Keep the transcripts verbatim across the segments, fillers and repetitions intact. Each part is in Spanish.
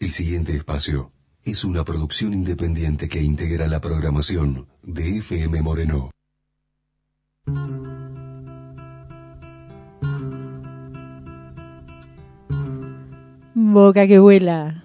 El siguiente espacio es una producción independiente que integra la programación de F M Moreno. Boca que vuela.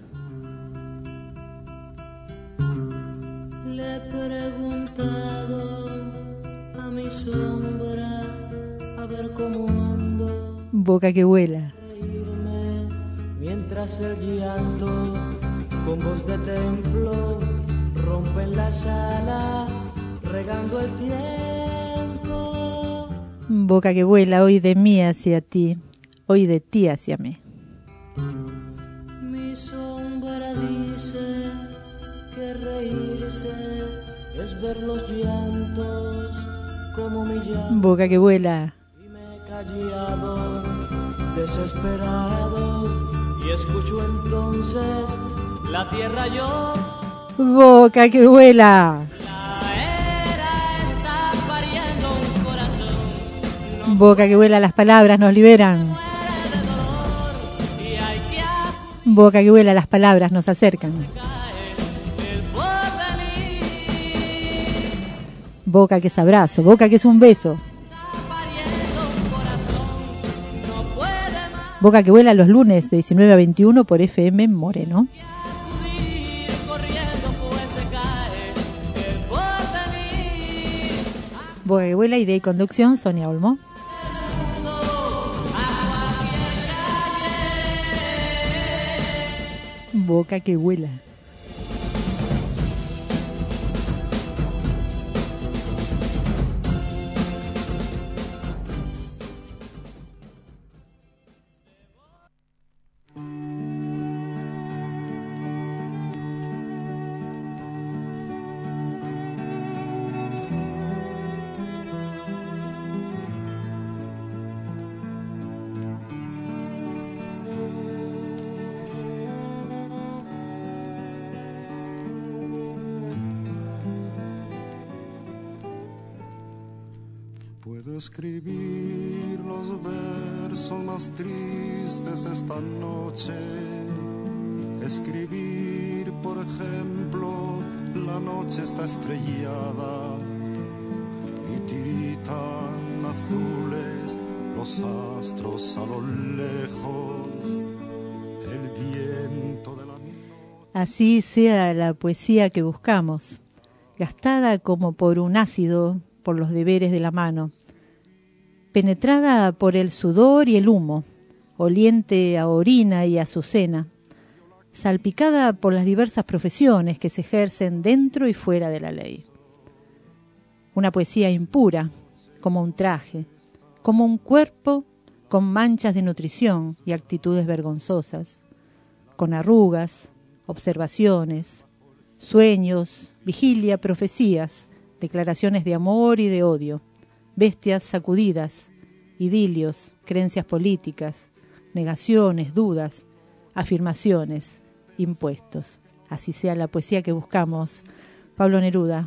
Le he preguntado a mi sombra a ver cómo ando. Boca que vuela. Reírme mientras el llanto con voz de templo rompe en la sala regando el tiempo. Boca que vuela, hoy de mí hacia ti, hoy de ti hacia mí. Mi sombra dice que reírse es ver los llantos como mi llanto. Boca que vuela. Y me he callado, desesperado, y escucho entonces la tierra yo. Boca que vuela. La era está pariendo un corazón. No Boca que vuela, las palabras nos liberan. muere de dolor y hay que Boca que vuela, las palabras nos acercan. caer el porvenir. Boca que es abrazo, boca que es un beso. Está pariendo un corazón. No puede más Boca que vuela los lunes de diecinueve a veintiuno por F M Moreno. acudir corriendo, pues se cae el porvenir. Boca que vuela, idea y conducción, Sonia Olmo. Boca que vuela. Puedo escribir los versos más tristes esta noche. Escribir, por ejemplo, la noche está estrellada y tiritan azules los astros a lo lejos. El viento de la noche. Así sea la poesía que buscamos, gastada como por un ácido por los deberes de la mano, penetrada por el sudor y el humo, oliente a orina y azucena, salpicada por las diversas profesiones que se ejercen dentro y fuera de la ley. Una poesía impura, como un traje, como un cuerpo con manchas de nutrición y actitudes vergonzosas, con arrugas, observaciones, sueños, vigilia, profecías, declaraciones de amor y de odio, bestias sacudidas, idilios, creencias políticas, negaciones, dudas, afirmaciones, impuestos. Así sea la poesía que buscamos. Pablo Neruda.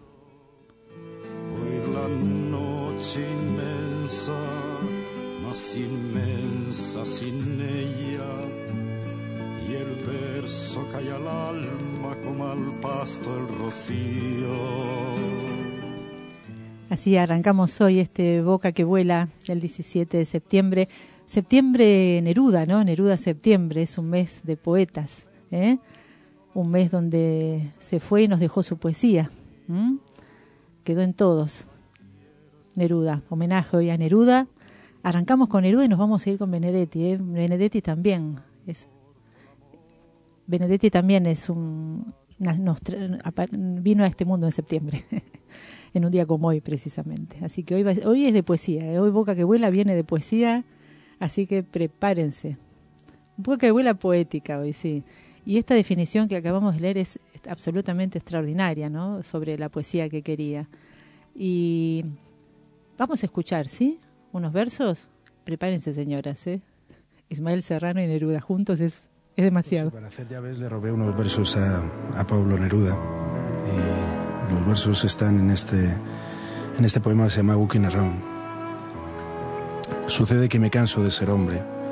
Oír la noche inmensa, más inmensa sin ella, y el verso cae al alma como al pasto el rocío. Así arrancamos hoy este Boca que vuela del diecisiete de septiembre. Septiembre Neruda, ¿no? Neruda septiembre, es un mes de poetas, ¿eh? Un mes donde se fue y nos dejó su poesía. ¿Mm? Quedó en todos. Neruda, homenaje hoy a Neruda. Arrancamos con Neruda y nos vamos a ir con Benedetti, ¿eh? Benedetti también es Benedetti también es un nos, vino a este mundo en septiembre. En un día como hoy precisamente. Así que hoy, va, hoy es de poesía, ¿eh? Hoy Boca que vuela viene de poesía, así que prepárense. Boca que vuela poética hoy, sí. Y esta definición que acabamos de leer es absolutamente extraordinaria, ¿no? Sobre la poesía que quería. Y vamos a escuchar, ¿sí? Unos versos. Prepárense, señoras, ¿eh? Ismael Serrano y Neruda juntos es, es demasiado. Pues para hacer llaves le robé unos versos a, a Pablo Neruda. Y los versos están en este, en este poema que se llama Walking Around. Sucede que me canso de ser hombre,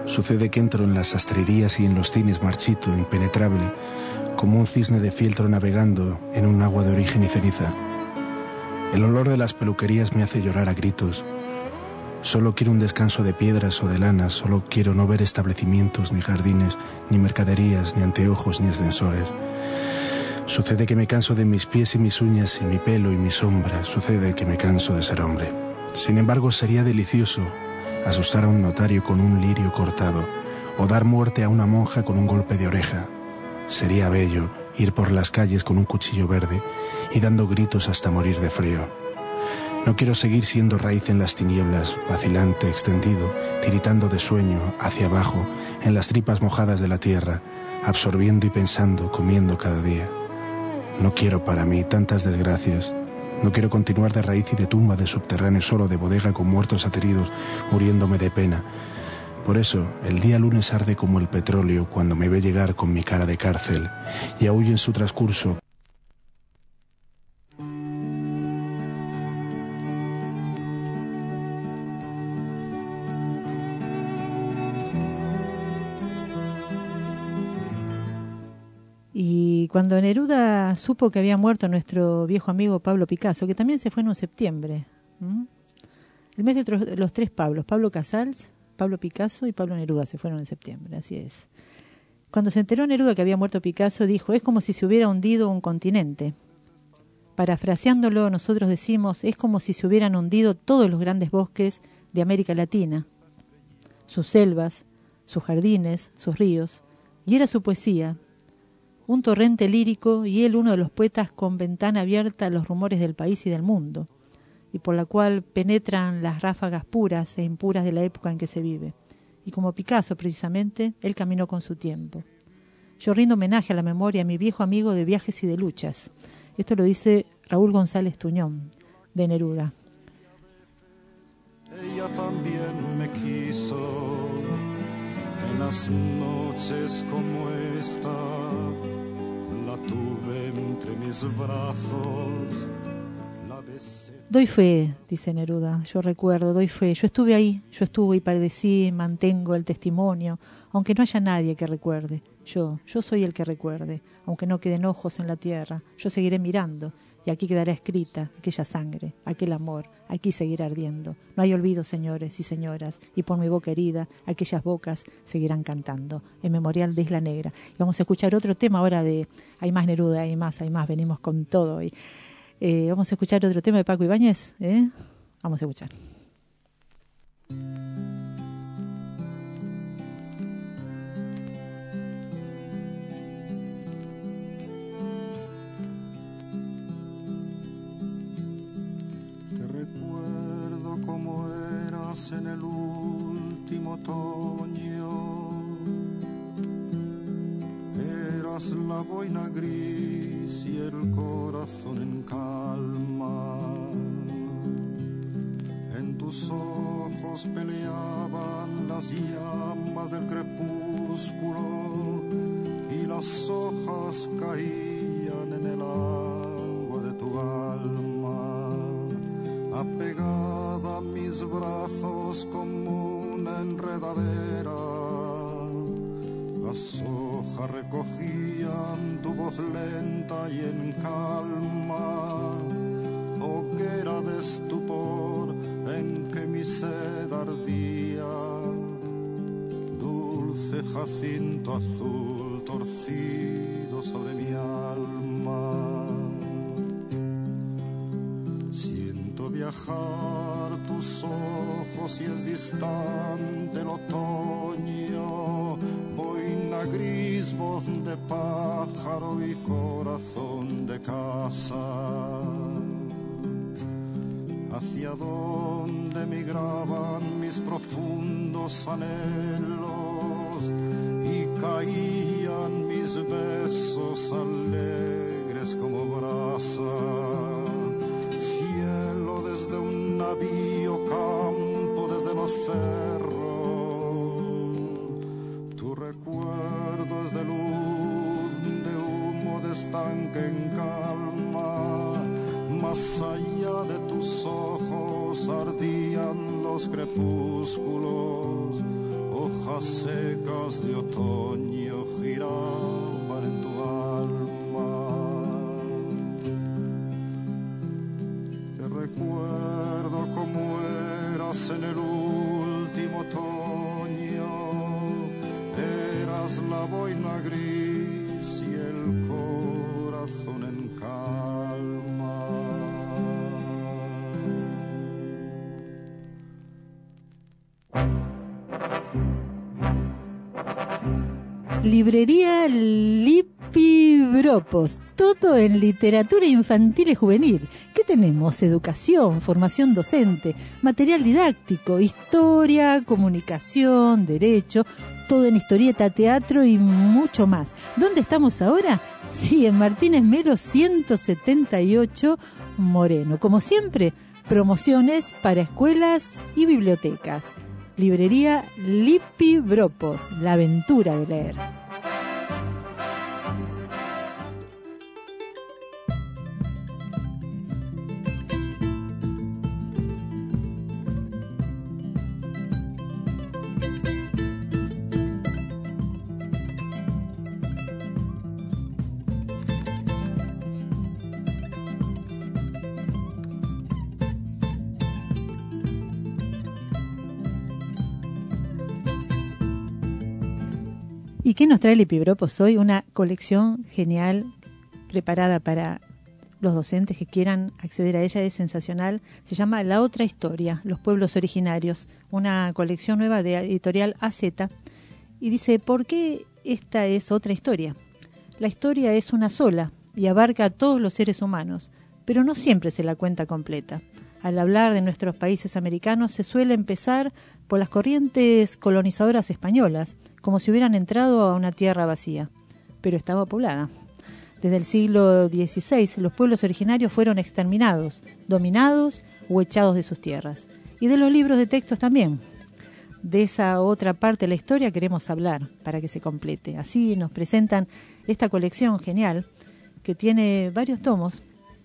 Sucede que entro en las sastrerías y en los cines marchito, impenetrable, como un cisne de fieltro navegando en un agua de origen y ceniza. El olor de las peluquerías me hace llorar a gritos. Solo quiero un descanso de piedras o de lana, solo quiero no ver establecimientos, ni jardines, ni mercaderías, ni anteojos, ni ascensores. Sucede que me canso de mis pies y mis uñas y mi pelo y mi sombra. Sucede que me canso de ser hombre. Sin embargo, sería delicioso asustar a un notario con un lirio cortado o dar muerte a una monja con un golpe de oreja. Sería bello ir por las calles con un cuchillo verde y dando gritos hasta morir de frío. No quiero seguir siendo raíz en las tinieblas, vacilante, extendido, tiritando de sueño, hacia abajo, en las tripas mojadas de la tierra, absorbiendo y pensando, comiendo cada día. No quiero para mí tantas desgracias. No quiero continuar de raíz y de tumba, de subterráneo, solo de bodega con muertos ateridos, muriéndome de pena. Por eso, el día lunes arde como el petróleo cuando me ve llegar con mi cara de cárcel y aúllo en su transcurso. Y cuando Neruda supo que había muerto nuestro viejo amigo Pablo Picasso, que también se fue en un septiembre, ¿m? el mes de tro- los tres Pablos, Pablo Casals, Pablo Picasso y Pablo Neruda se fueron en septiembre, así es. Cuando se enteró Neruda que había muerto Picasso, dijo, es como si se hubiera hundido un continente. Parafraseándolo, nosotros decimos, es como si se hubieran hundido todos los grandes bosques de América Latina, sus selvas, sus jardines, sus ríos, y era su poesía, un torrente lírico y él uno de los poetas con ventana abierta a los rumores del país y del mundo, y por la cual penetran las ráfagas puras e impuras de la época en que se vive. Y como Picasso, precisamente, él caminó con su tiempo. Yo rindo homenaje a la memoria a mi viejo amigo de viajes y de luchas. Esto lo dice Raúl González Tuñón, de Neruda. Ella también me quiso en las noches como esta. La tuve entre mis brazos, la besé. Doy fe, dice Neruda, yo recuerdo, doy fe, yo estuve ahí, yo estuve y padecí, mantengo el testimonio, aunque no haya nadie que recuerde. Yo, yo soy el que recuerde, aunque no queden ojos en la tierra, yo seguiré mirando, y aquí quedará escrita aquella sangre, aquel amor, aquí seguirá ardiendo. No hay olvido, señores y señoras, y por mi boca herida, aquellas bocas seguirán cantando, en memorial de Isla Negra. Y vamos a escuchar otro tema ahora de, hay más Neruda, hay más, hay más, venimos con todo hoy. Eh, vamos a escuchar otro tema de Paco Ibáñez, ¿eh? Vamos a escuchar. Te recuerdo como eras en el último otoño. Eras la boina gris y el corazón en calma. En tus ojos peleaban las llamas del crepúsculo y las hojas caían en el agua de tu alma. Apegada a mis brazos como una enredadera, las hojas recogían tu voz lenta y en calma, hoguera de estupor en que mi sed ardía, dulce jacinto azul torcido sobre mi alma. Siento viajar tus ojos y es distante el otoño, boina gris, voz de pájaro y corazón de casa. Hacia donde migraban mis profundos anhelos y caían mis besos alegres como brasa. Cielo desde un navío, campo desde los cerros. Tu recuerdo es de luz, de humo, de estanque en calma. Más allá de tus ojos ardían los crepúsculos, hojas secas de otoño giraban en tu alma. Te recuerdo como eras en el último otoño, eras la boina gris y el corazón en calma. Librería Lipibropos, todo en literatura infantil y juvenil. ¿Qué tenemos? Educación, formación docente, material didáctico, historia, comunicación, derecho, todo en historieta, teatro y mucho más. ¿Dónde estamos ahora? Sí, en Martínez Melo ciento setenta y ocho, Moreno. Como siempre, promociones para escuelas y bibliotecas. Librería Lipibropos, la aventura de leer. ¿Y qué nos trae Lipibropos hoy? Una colección genial preparada para los docentes que quieran acceder a ella. Es sensacional. Se llama La Otra Historia, Los Pueblos Originarios, una colección nueva de editorial A Z. Y dice, ¿por qué esta es otra historia? La historia es una sola y abarca a todos los seres humanos, pero no siempre se la cuenta completa. Al hablar de nuestros países americanos se suele empezar por las corrientes colonizadoras españolas, como si hubieran entrado a una tierra vacía, pero estaba poblada. Desde el siglo dieciséis, los pueblos originarios fueron exterminados, dominados o echados de sus tierras. Y de los libros de textos también. De esa otra parte de la historia queremos hablar para que se complete. Así nos presentan esta colección genial que tiene varios tomos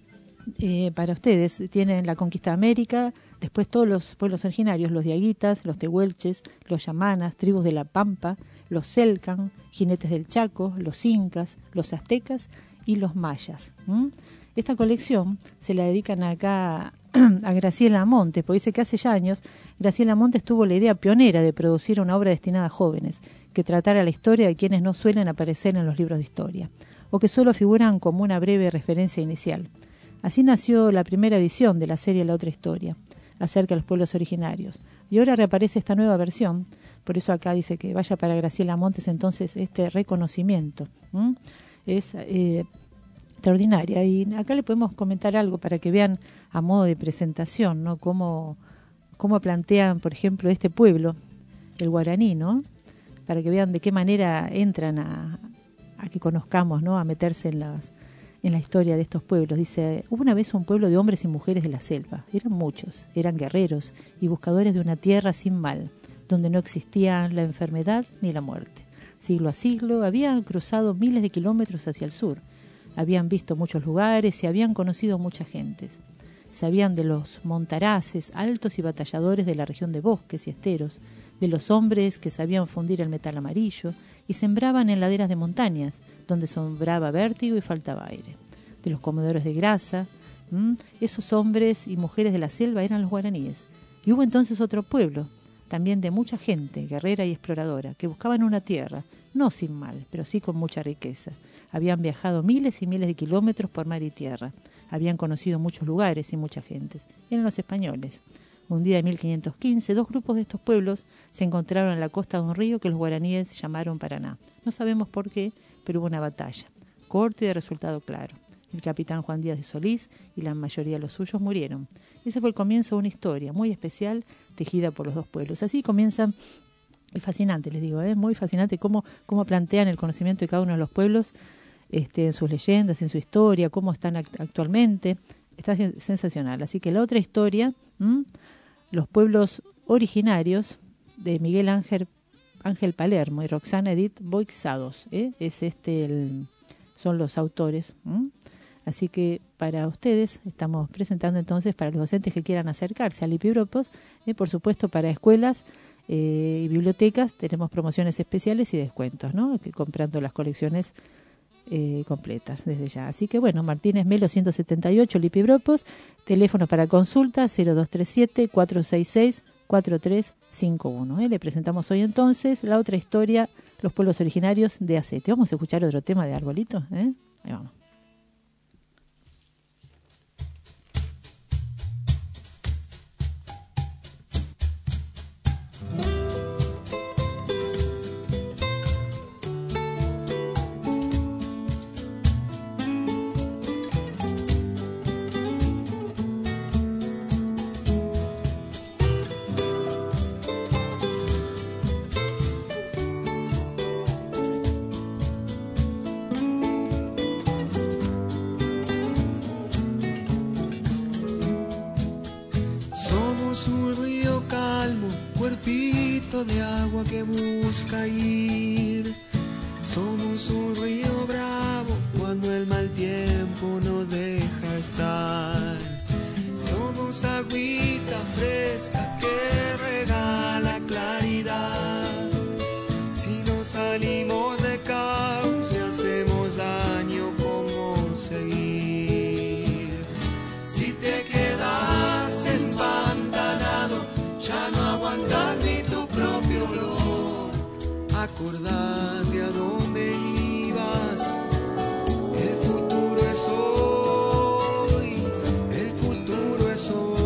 eh, para ustedes. Tienen la conquista de América, después todos los pueblos originarios, los diaguitas, los tehuelches, los yamanas, tribus de la Pampa, los selcan, jinetes del Chaco, los incas, los aztecas y los mayas. ¿Mm? Esta colección se la dedican acá a Graciela Montes, porque dice que hace ya años Graciela Montes tuvo la idea pionera de producir una obra destinada a jóvenes, que tratara la historia de quienes no suelen aparecer en los libros de historia, o que solo figuran como una breve referencia inicial. Así nació la primera edición de la serie La Otra Historia, acerca de los pueblos originarios. Y ahora reaparece esta nueva versión, por eso acá dice que vaya para Graciela Montes entonces este reconocimiento. ¿Mm? Es eh, extraordinaria. Y acá le podemos comentar algo para que vean a modo de presentación, ¿no? Cómo, cómo plantean, por ejemplo, este pueblo, el guaraní, ¿no? Para que vean de qué manera entran a, a que conozcamos, ¿no? A meterse en las en la historia de estos pueblos. Dice, hubo una vez un pueblo de hombres y mujeres de la selva. Eran muchos, eran guerreros y buscadores de una tierra sin mal, donde no existían la enfermedad ni la muerte. Siglo a siglo habían cruzado miles de kilómetros hacia el sur. Habían visto muchos lugares y habían conocido muchas gentes. Sabían de los montaraces, altos y batalladores de la región de bosques y esteros, de los hombres que sabían fundir el metal amarillo y sembraban en laderas de montañas, donde sobraba vértigo y faltaba aire. De los comedores de grasa, ¿m? Esos hombres y mujeres de la selva eran los guaraníes. Y hubo entonces otro pueblo, también de mucha gente, guerrera y exploradora, que buscaban una tierra, no sin mal, pero sí con mucha riqueza. Habían viajado miles y miles de kilómetros por mar y tierra. Habían conocido muchos lugares y muchas gentes. Eran los españoles. Un día de mil quinientos quince, dos grupos de estos pueblos se encontraron en la costa de un río que los guaraníes llamaron Paraná. No sabemos por qué, pero hubo una batalla, corta y de resultado claro. El capitán Juan Díaz de Solís y la mayoría de los suyos murieron. Ese fue el comienzo de una historia muy especial tejida por los dos pueblos. Así comienzan, es fascinante, les digo, es ¿eh? muy fascinante cómo, cómo plantean el conocimiento de cada uno de los pueblos este, en sus leyendas, en su historia, cómo están act- actualmente. Está sensacional. Así que La Otra Historia, ¿m? Los pueblos originarios, de Miguel Ángel, Ángel Palermo y Roxana Edith Boixados, ¿eh? es este el, son los autores. ¿m? Así que para ustedes estamos presentando entonces, para los docentes que quieran acercarse a Lipibropos, eh, por supuesto para escuelas eh, y bibliotecas tenemos promociones especiales y descuentos, ¿no? Que comprando las colecciones eh, completas desde ya. Así que bueno, Martínez Melo ciento setenta y ocho, Lipibropos, teléfono para consulta cero dos tres siete, cuatro seis seis, cuatro tres cinco uno. ¿eh? Le presentamos hoy entonces la otra historia, los pueblos originarios de Acete. Vamos a escuchar otro tema de Arbolito. ¿eh? Ahí vamos. Cuerpito de agua que busca ir. Somos un río bravo cuando el mal tiempo no deja estar. Somos agüita fresca que regala claridad. Si no salimos de cauce hacemos daño, ¿cómo seguir? Si te quedas empantanado ya no aguantas ni tu propio olor. Acordate a dónde ibas. El futuro es hoy. El futuro es hoy.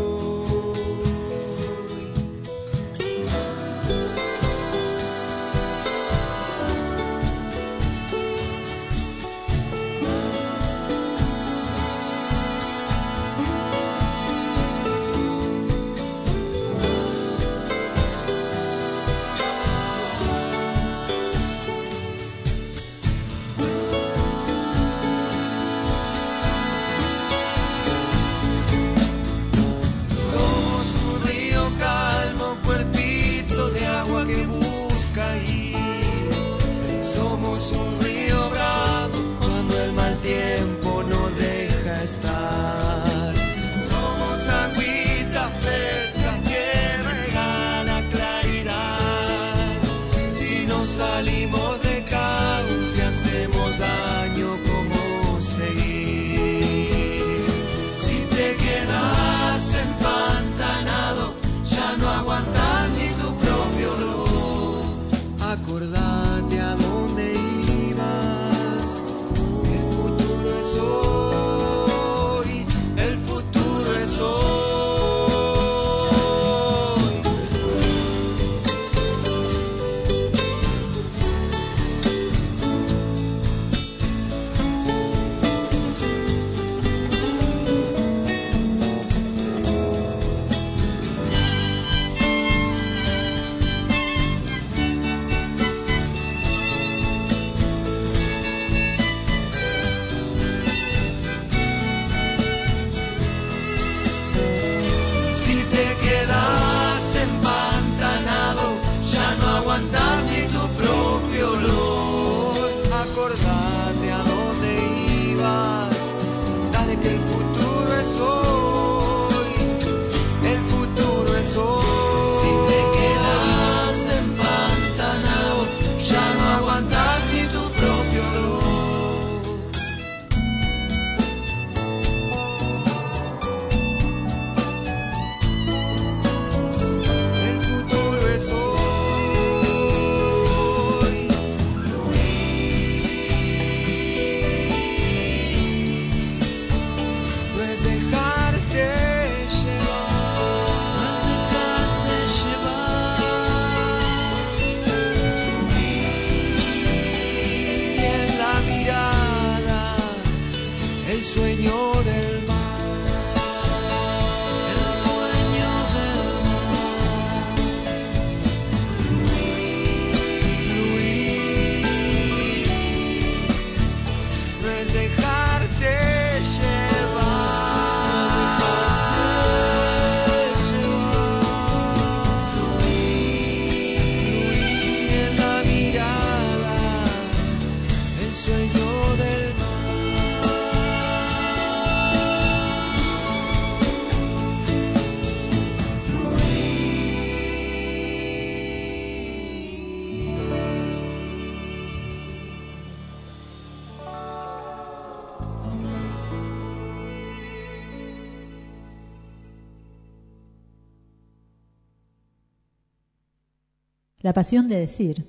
La pasión de decir.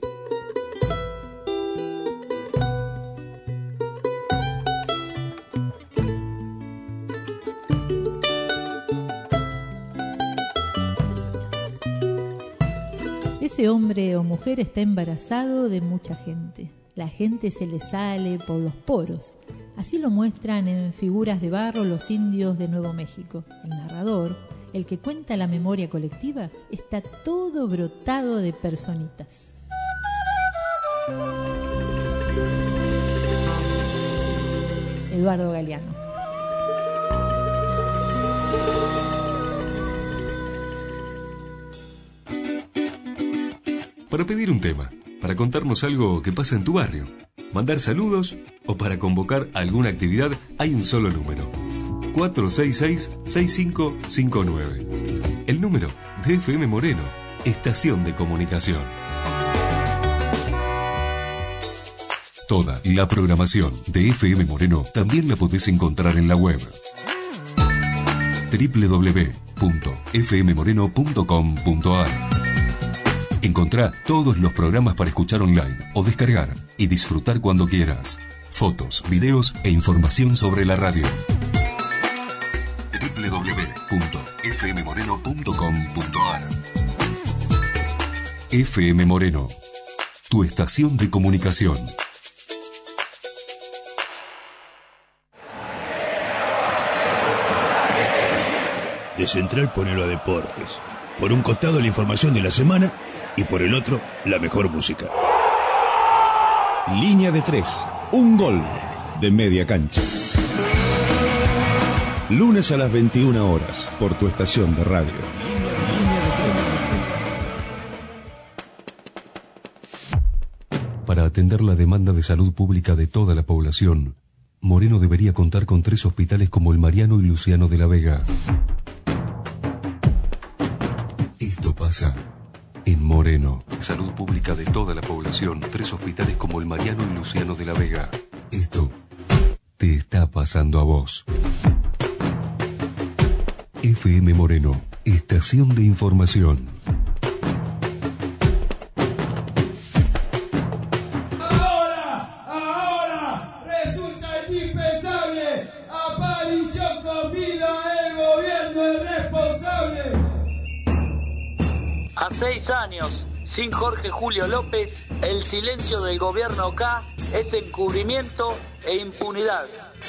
Ese hombre o mujer está embarazado de mucha gente. La gente se le sale por los poros. Así lo muestran en Figuras de Barro los indios de Nuevo México. El narrador, el que cuenta la memoria colectiva, está todo brotado de personitas. Eduardo Galeano. Para pedir un tema, para contarnos algo que pasa en tu barrio, mandar saludos o para convocar alguna actividad, hay un solo número: cuatro seis seis, seis cinco cinco nueve. El número de F M Moreno, estación de comunicación. Toda la programación de F M Moreno también la podés encontrar en la web doble u doble u doble u punto f m moreno punto com punto a r. Encontrá todos los programas para escuchar online o descargar y disfrutar cuando quieras. Fotos, videos e información sobre la radio. doble u doble u doble u punto f m moreno punto com punto a r. F M Moreno, tu estación de comunicación. De Central ponelo a Deportes. Por un costado la información de la semana y por el otro la mejor música. Línea de tres, un gol de media cancha. Lunes a las veintiuna horas por tu estación de radio. Para atender la demanda de salud pública de toda la población, Moreno debería contar con tres hospitales como el Mariano y Luciano de la Vega. Esto pasa en Moreno. Salud pública de toda la población, tres hospitales como el Mariano y Luciano de la Vega. Esto te está pasando a vos. F M Moreno, estación de información. Ahora, ahora, resulta indispensable. Aparición con vida, el gobierno es responsable. A seis años, sin Jorge Julio López, el silencio del gobierno K es encubrimiento e impunidad.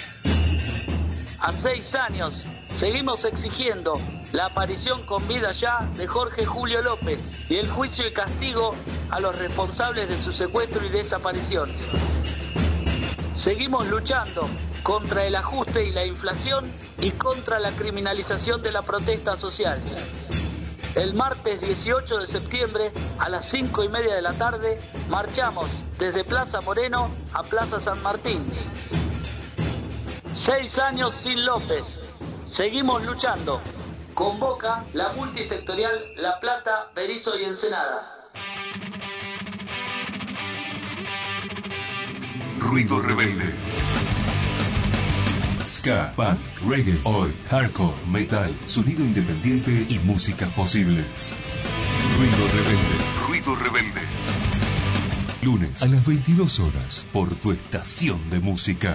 A seis años, seguimos exigiendo la aparición con vida ya de Jorge Julio López y el juicio y castigo a los responsables de su secuestro y desaparición. Seguimos luchando contra el ajuste y la inflación y contra la criminalización de la protesta social. El martes dieciocho de septiembre a las cinco y media de la tarde marchamos desde Plaza Moreno a Plaza San Martín. Seis años sin López. Seguimos luchando. Convoca la multisectorial La Plata, Berizo y Ensenada. Ruido rebelde. Ska, punk, reggae, oi, hardcore, metal, sonido independiente y músicas posibles. Ruido rebelde. Ruido rebelde. Lunes a las veintidós horas por tu estación de música.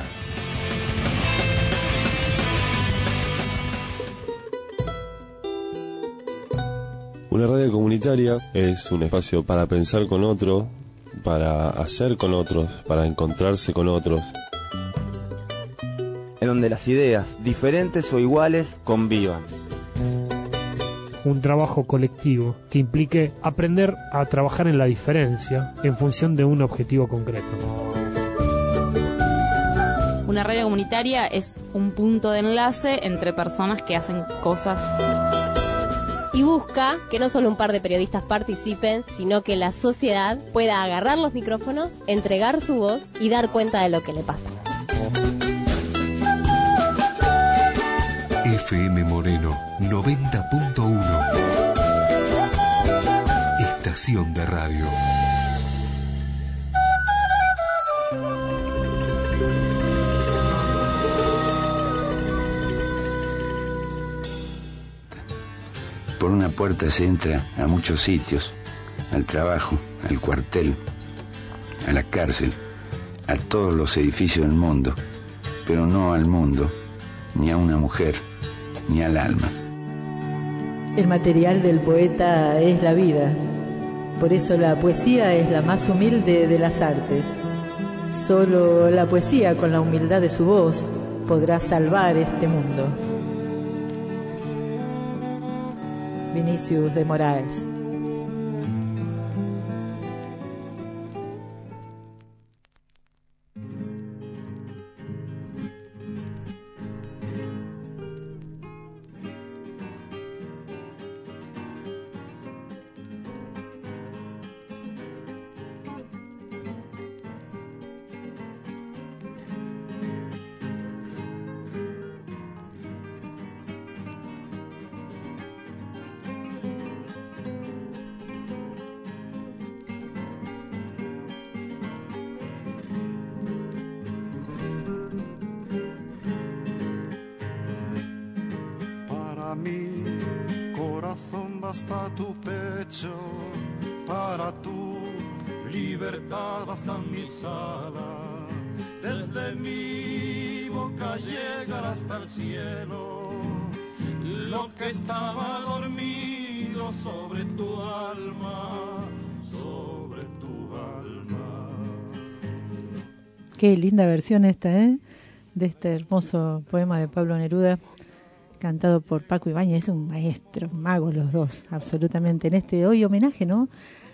Una radio comunitaria es un espacio para pensar con otro, para hacer con otros, para encontrarse con otros. En donde las ideas, diferentes o iguales, convivan. Un trabajo colectivo que implique aprender a trabajar en la diferencia en función de un objetivo concreto. Una radio comunitaria es un punto de enlace entre personas que hacen cosas. Y busca que no solo un par de periodistas participen, sino que la sociedad pueda agarrar los micrófonos, entregar su voz y dar cuenta de lo que le pasa. F M Moreno noventa punto uno. Estación de radio. Por una puerta se entra a muchos sitios, al trabajo, al cuartel, a la cárcel, a todos los edificios del mundo, pero no al mundo, ni a una mujer, ni al alma. El material del poeta es la vida, por eso la poesía es la más humilde de las artes. Solo la poesía, con la humildad de su voz, podrá salvar este mundo. Vinicius de Moraes. Basta tu pecho, para tu libertad basta mis alas, desde mi boca llegar hasta el cielo, lo que estaba dormido sobre tu alma, sobre tu alma. Qué linda versión esta, ¿eh? De este hermoso poema de Pablo Neruda, cantado por Paco Ibáñez. Es un maestro, un mago los dos, absolutamente. En este hoy homenaje, ¿no?,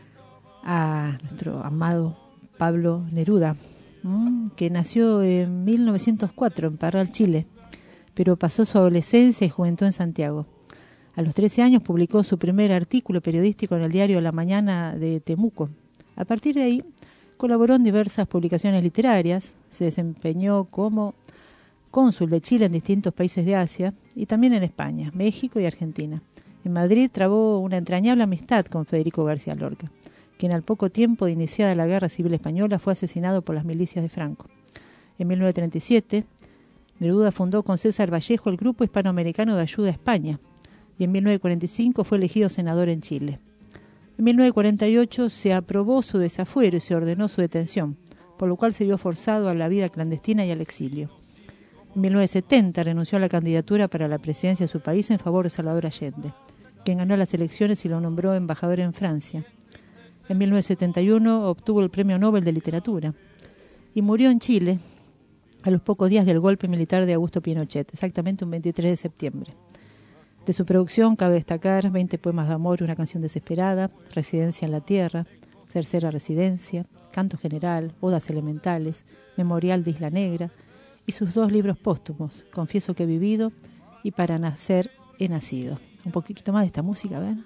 a nuestro amado Pablo Neruda, ¿m? que nació en mil novecientos cuatro en Parral, Chile, pero pasó su adolescencia y juventud en Santiago. A los trece años publicó su primer artículo periodístico en el diario La Mañana de Temuco. A partir de ahí colaboró en diversas publicaciones literarias, se desempeñó como cónsul de Chile en distintos países de Asia y también en España, México y Argentina. En Madrid trabó una entrañable amistad con Federico García Lorca, quien al poco tiempo de iniciada la Guerra Civil Española fue asesinado por las milicias de Franco. En mil novecientos treinta y siete, Neruda fundó con César Vallejo el Grupo Hispanoamericano de Ayuda a España y en mil novecientos cuarenta y cinco fue elegido senador en Chile. En mil novecientos cuarenta y ocho se aprobó su desafuero y se ordenó su detención, por lo cual se vio forzado a la vida clandestina y al exilio. En mil novecientos setenta renunció a la candidatura para la presidencia de su país en favor de Salvador Allende, quien ganó las elecciones y lo nombró embajador en Francia. En mil novecientos setenta y uno obtuvo el Premio Nobel de Literatura y murió en Chile a los pocos días del golpe militar de Augusto Pinochet, exactamente un veintitrés de septiembre. De su producción cabe destacar veinte poemas de amor y una canción desesperada, Residencia en la Tierra, Tercera Residencia, Canto General, Odas Elementales, Memorial de Isla Negra, y sus dos libros póstumos, Confieso que he vivido y Para nacer he nacido. Un poquito más de esta música, ¿ven?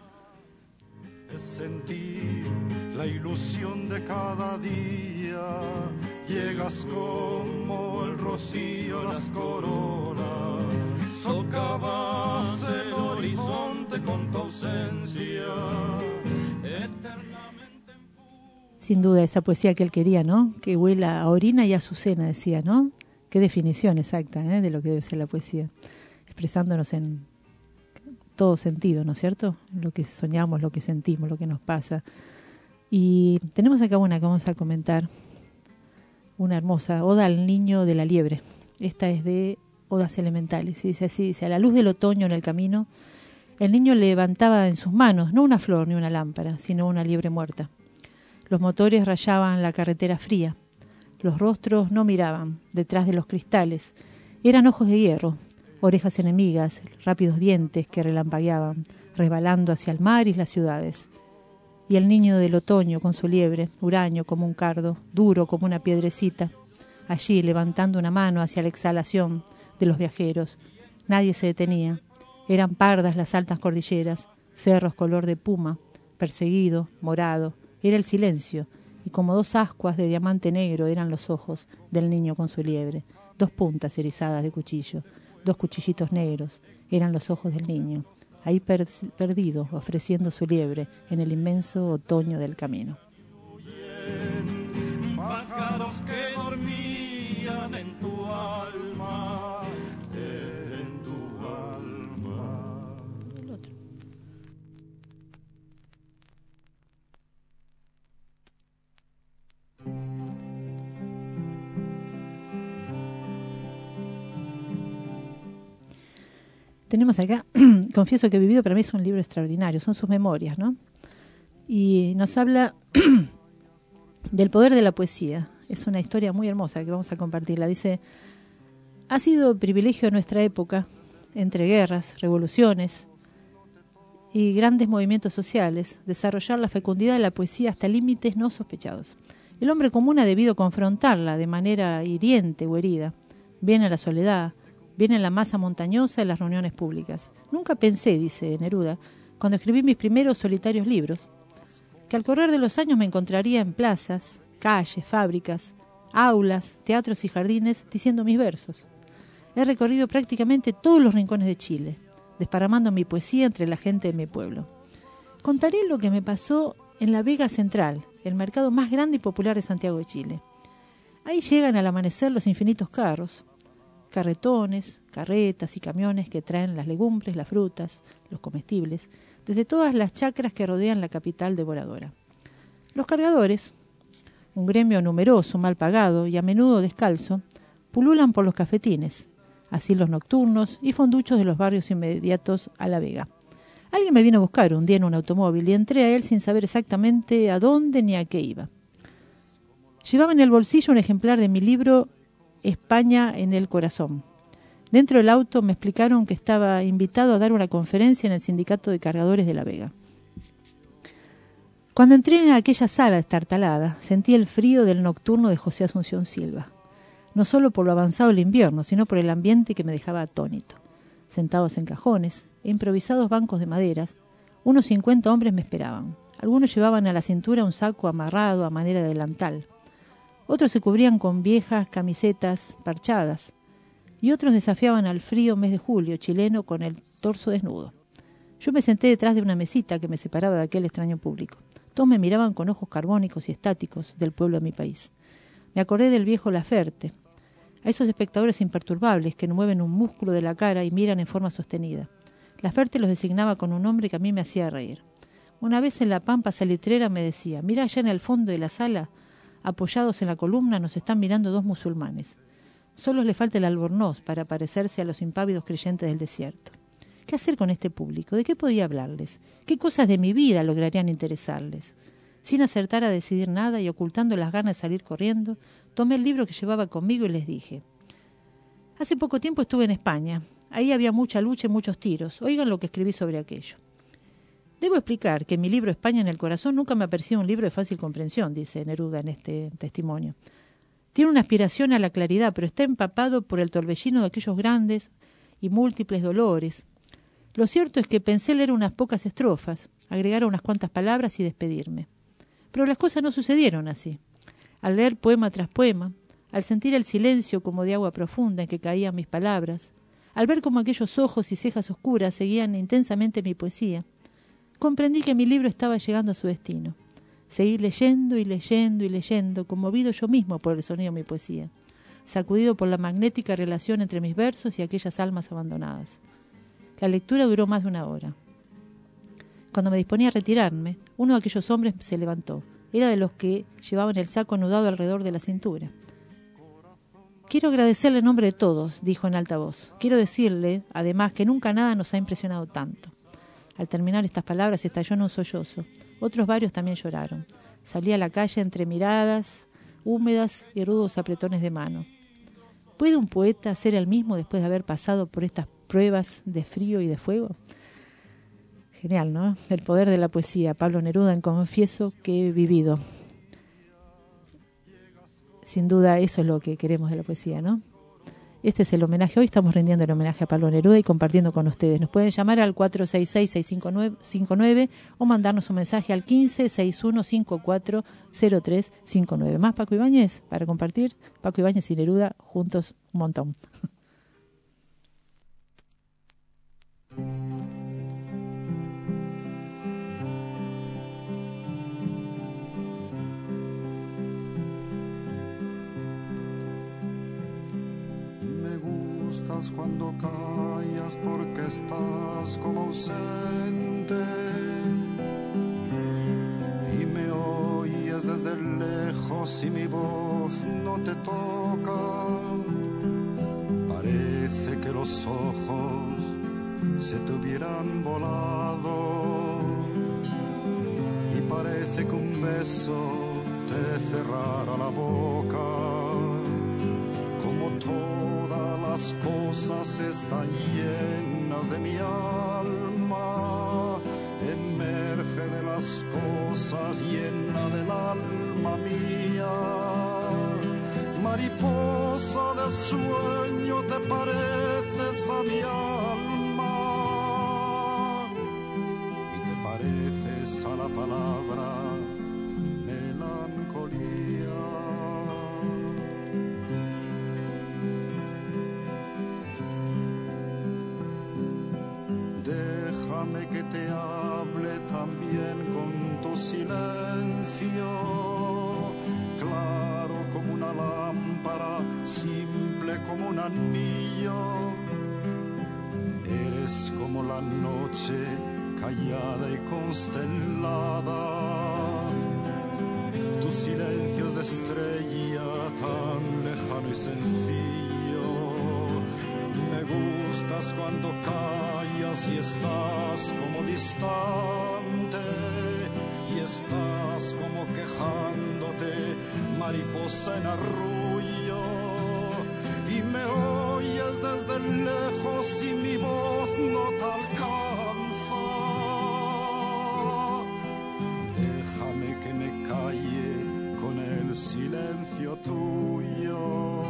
Sentir la ilusión de cada día, llegas como el rocío, las coronas, socavas el horizonte con tu ausencia, eternamente. Sin duda esa poesía que él quería, ¿no? Que huela a orina y a azucena, decía, ¿no? Qué definición exacta, ¿eh?, de lo que debe ser la poesía, expresándonos en todo sentido, ¿no es cierto? Lo que soñamos, lo que sentimos, lo que nos pasa. Y tenemos acá una que vamos a comentar, una hermosa Oda al niño de la liebre. Esta es de Odas Elementales, y dice así, dice: a la luz del otoño en el camino, el niño levantaba en sus manos no una flor ni una lámpara, sino una liebre muerta. Los motores rayaban la carretera fría. Los rostros no miraban detrás de los cristales. Eran ojos de hierro, orejas enemigas, rápidos dientes que relampagueaban, resbalando hacia el mar y las ciudades. Y el niño del otoño con su liebre, huraño como un cardo, duro como una piedrecita, allí levantando una mano hacia la exhalación de los viajeros. Nadie se detenía. Eran pardas las altas cordilleras, cerros color de puma, perseguido, morado. Era el silencio, y como dos ascuas de diamante negro eran los ojos del niño con su liebre, dos puntas erizadas de cuchillo, dos cuchillitos negros, eran los ojos del niño, ahí per- perdido, ofreciendo su liebre en el inmenso otoño del camino. Pájaros que dormían en tu alma, en tu alma. El otro. tenemos acá, Confieso que he vivido, para mí es un libro extraordinario, son sus memorias, ¿no? Y nos habla del poder de la poesía. Es una historia muy hermosa que vamos a compartirla. Dice, ha sido privilegio de nuestra época, entre guerras, revoluciones y grandes movimientos sociales, desarrollar la fecundidad de la poesía hasta límites no sospechados. El hombre común ha debido confrontarla de manera hiriente o herida, bien en la soledad, bien en la masa montañosa de las reuniones públicas. Nunca pensé, dice Neruda, cuando escribí mis primeros solitarios libros, que al correr de los años me encontraría en plazas, calles, fábricas, aulas, teatros y jardines diciendo mis versos. He recorrido prácticamente todos los rincones de Chile, desparramando mi poesía entre la gente de mi pueblo. Contaré lo que me pasó en la Vega Central, el mercado más grande y popular de Santiago de Chile. Ahí llegan al amanecer los infinitos carros, carretones, carretas y camiones que traen las legumbres, las frutas, los comestibles, desde todas las chacras que rodean la capital devoradora. Los cargadores, un gremio numeroso, mal pagado y a menudo descalzo, pululan por los cafetines, asilos nocturnos y fonduchos de los barrios inmediatos a La Vega. Alguien me vino a buscar un día en un automóvil y entré a él sin saber exactamente a dónde ni a qué iba. Llevaba en el bolsillo un ejemplar de mi libro España en el corazón. Dentro del auto me explicaron que estaba invitado a dar una conferencia en el Sindicato de Cargadores de La Vega. Cuando entré en aquella sala estartalada, sentí el frío del nocturno de José Asunción Silva, no solo por lo avanzado del invierno, sino por el ambiente que me dejaba atónito. Sentados en cajones e improvisados bancos de maderas, unos cincuenta hombres me esperaban. Algunos llevaban a la cintura un saco amarrado a manera de delantal. Otros se cubrían con viejas camisetas parchadas, y otros desafiaban al frío mes de julio chileno con el torso desnudo. Yo me senté detrás de una mesita que me separaba de aquel extraño público. Todos me miraban con ojos carbónicos y estáticos del pueblo de mi país. Me acordé del viejo Laferte, a esos espectadores imperturbables que no mueven un músculo de la cara y miran en forma sostenida. Laferte los designaba con un nombre que a mí me hacía reír. Una vez en la pampa salitrera me decía, mira allá en el fondo de la sala, apoyados en la columna, nos están mirando dos musulmanes. Solo le falta el albornoz para parecerse a los impávidos creyentes del desierto. ¿Qué hacer con este público? ¿De qué podía hablarles? ¿Qué cosas de mi vida lograrían interesarles? Sin acertar a decidir nada y ocultando las ganas de salir corriendo, tomé el libro que llevaba conmigo y les dije, hace poco tiempo estuve en España. Ahí había mucha lucha y muchos tiros. Oigan lo que escribí sobre aquello. Debo explicar que mi libro España en el corazón nunca me ha parecido un libro de fácil comprensión, dice Neruda en este testimonio. Tiene una aspiración a la claridad, pero está empapado por el torbellino de aquellos grandes y múltiples dolores. Lo cierto es que pensé leer unas pocas estrofas, agregar unas cuantas palabras y despedirme. Pero las cosas no sucedieron así. Al leer poema tras poema, al sentir el silencio como de agua profunda en que caían mis palabras, al ver cómo aquellos ojos y cejas oscuras seguían intensamente mi poesía, comprendí que mi libro estaba llegando a su destino. Seguí leyendo y leyendo y leyendo, conmovido yo mismo por el sonido de mi poesía, sacudido por la magnética relación entre mis versos y aquellas almas abandonadas. La lectura duró más de una hora. Cuando me disponía a retirarme, uno de aquellos hombres se levantó. Era de los que llevaban el saco anudado alrededor de la cintura. Quiero agradecerle en nombre de todos, dijo en alta voz. Quiero decirle, además, que nunca nada nos ha impresionado tanto. Al terminar estas palabras estalló en un sollozo. Otros varios también lloraron. Salí a la calle entre miradas húmedas y rudos apretones de mano. ¿Puede un poeta ser el mismo después de haber pasado por estas pruebas de frío y de fuego? Genial, ¿no? El poder de la poesía. Pablo Neruda en Confieso que he vivido. Sin duda eso es lo que queremos de la poesía, ¿no? Este es el homenaje. Hoy estamos rindiendo el homenaje a Pablo Neruda y compartiendo con ustedes. Nos pueden llamar al cuatro seis seis, seis cinco nueve o mandarnos un mensaje al quince, sesenta y uno, cincuenta y cuatro, cero tres cincuenta y nueve. Más Paco Ibáñez para compartir. Paco Ibáñez y Neruda juntos un montón. Cuando callas porque estás como ausente y me oyes desde lejos y mi voz no te toca, parece que los ojos se te hubieran volado y parece que un beso te cerrara la boca. Como todas las cosas están llenas de mi alma, emerge de las cosas llena del alma mía. Mariposa de sueño te pareces a mi alma y te pareces a la palabra melancolía. Déjame que te hable también con tu silencio, claro como una lámpara, simple como un anillo. Eres como la noche callada y constelada. Tu silencio es de estrella tan lejano y sencillo. Me gustas cuando callas y estás como distante y estás como quejándote, mariposa en arrullo, y me oyes desde lejos y mi voz no te alcanza. Déjame que me calle con el silencio tuyo.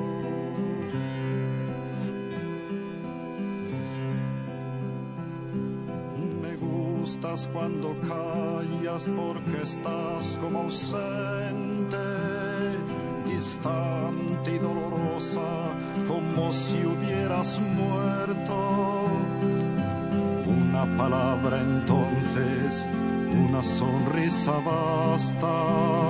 Estás cuando callas porque estás como ausente, distante y dolorosa, como si hubieras muerto. Una palabra entonces, una sonrisa basta,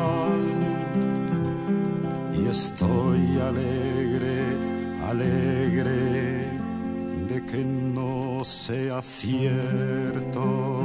y estoy alegre, alegre de que no sea cierto.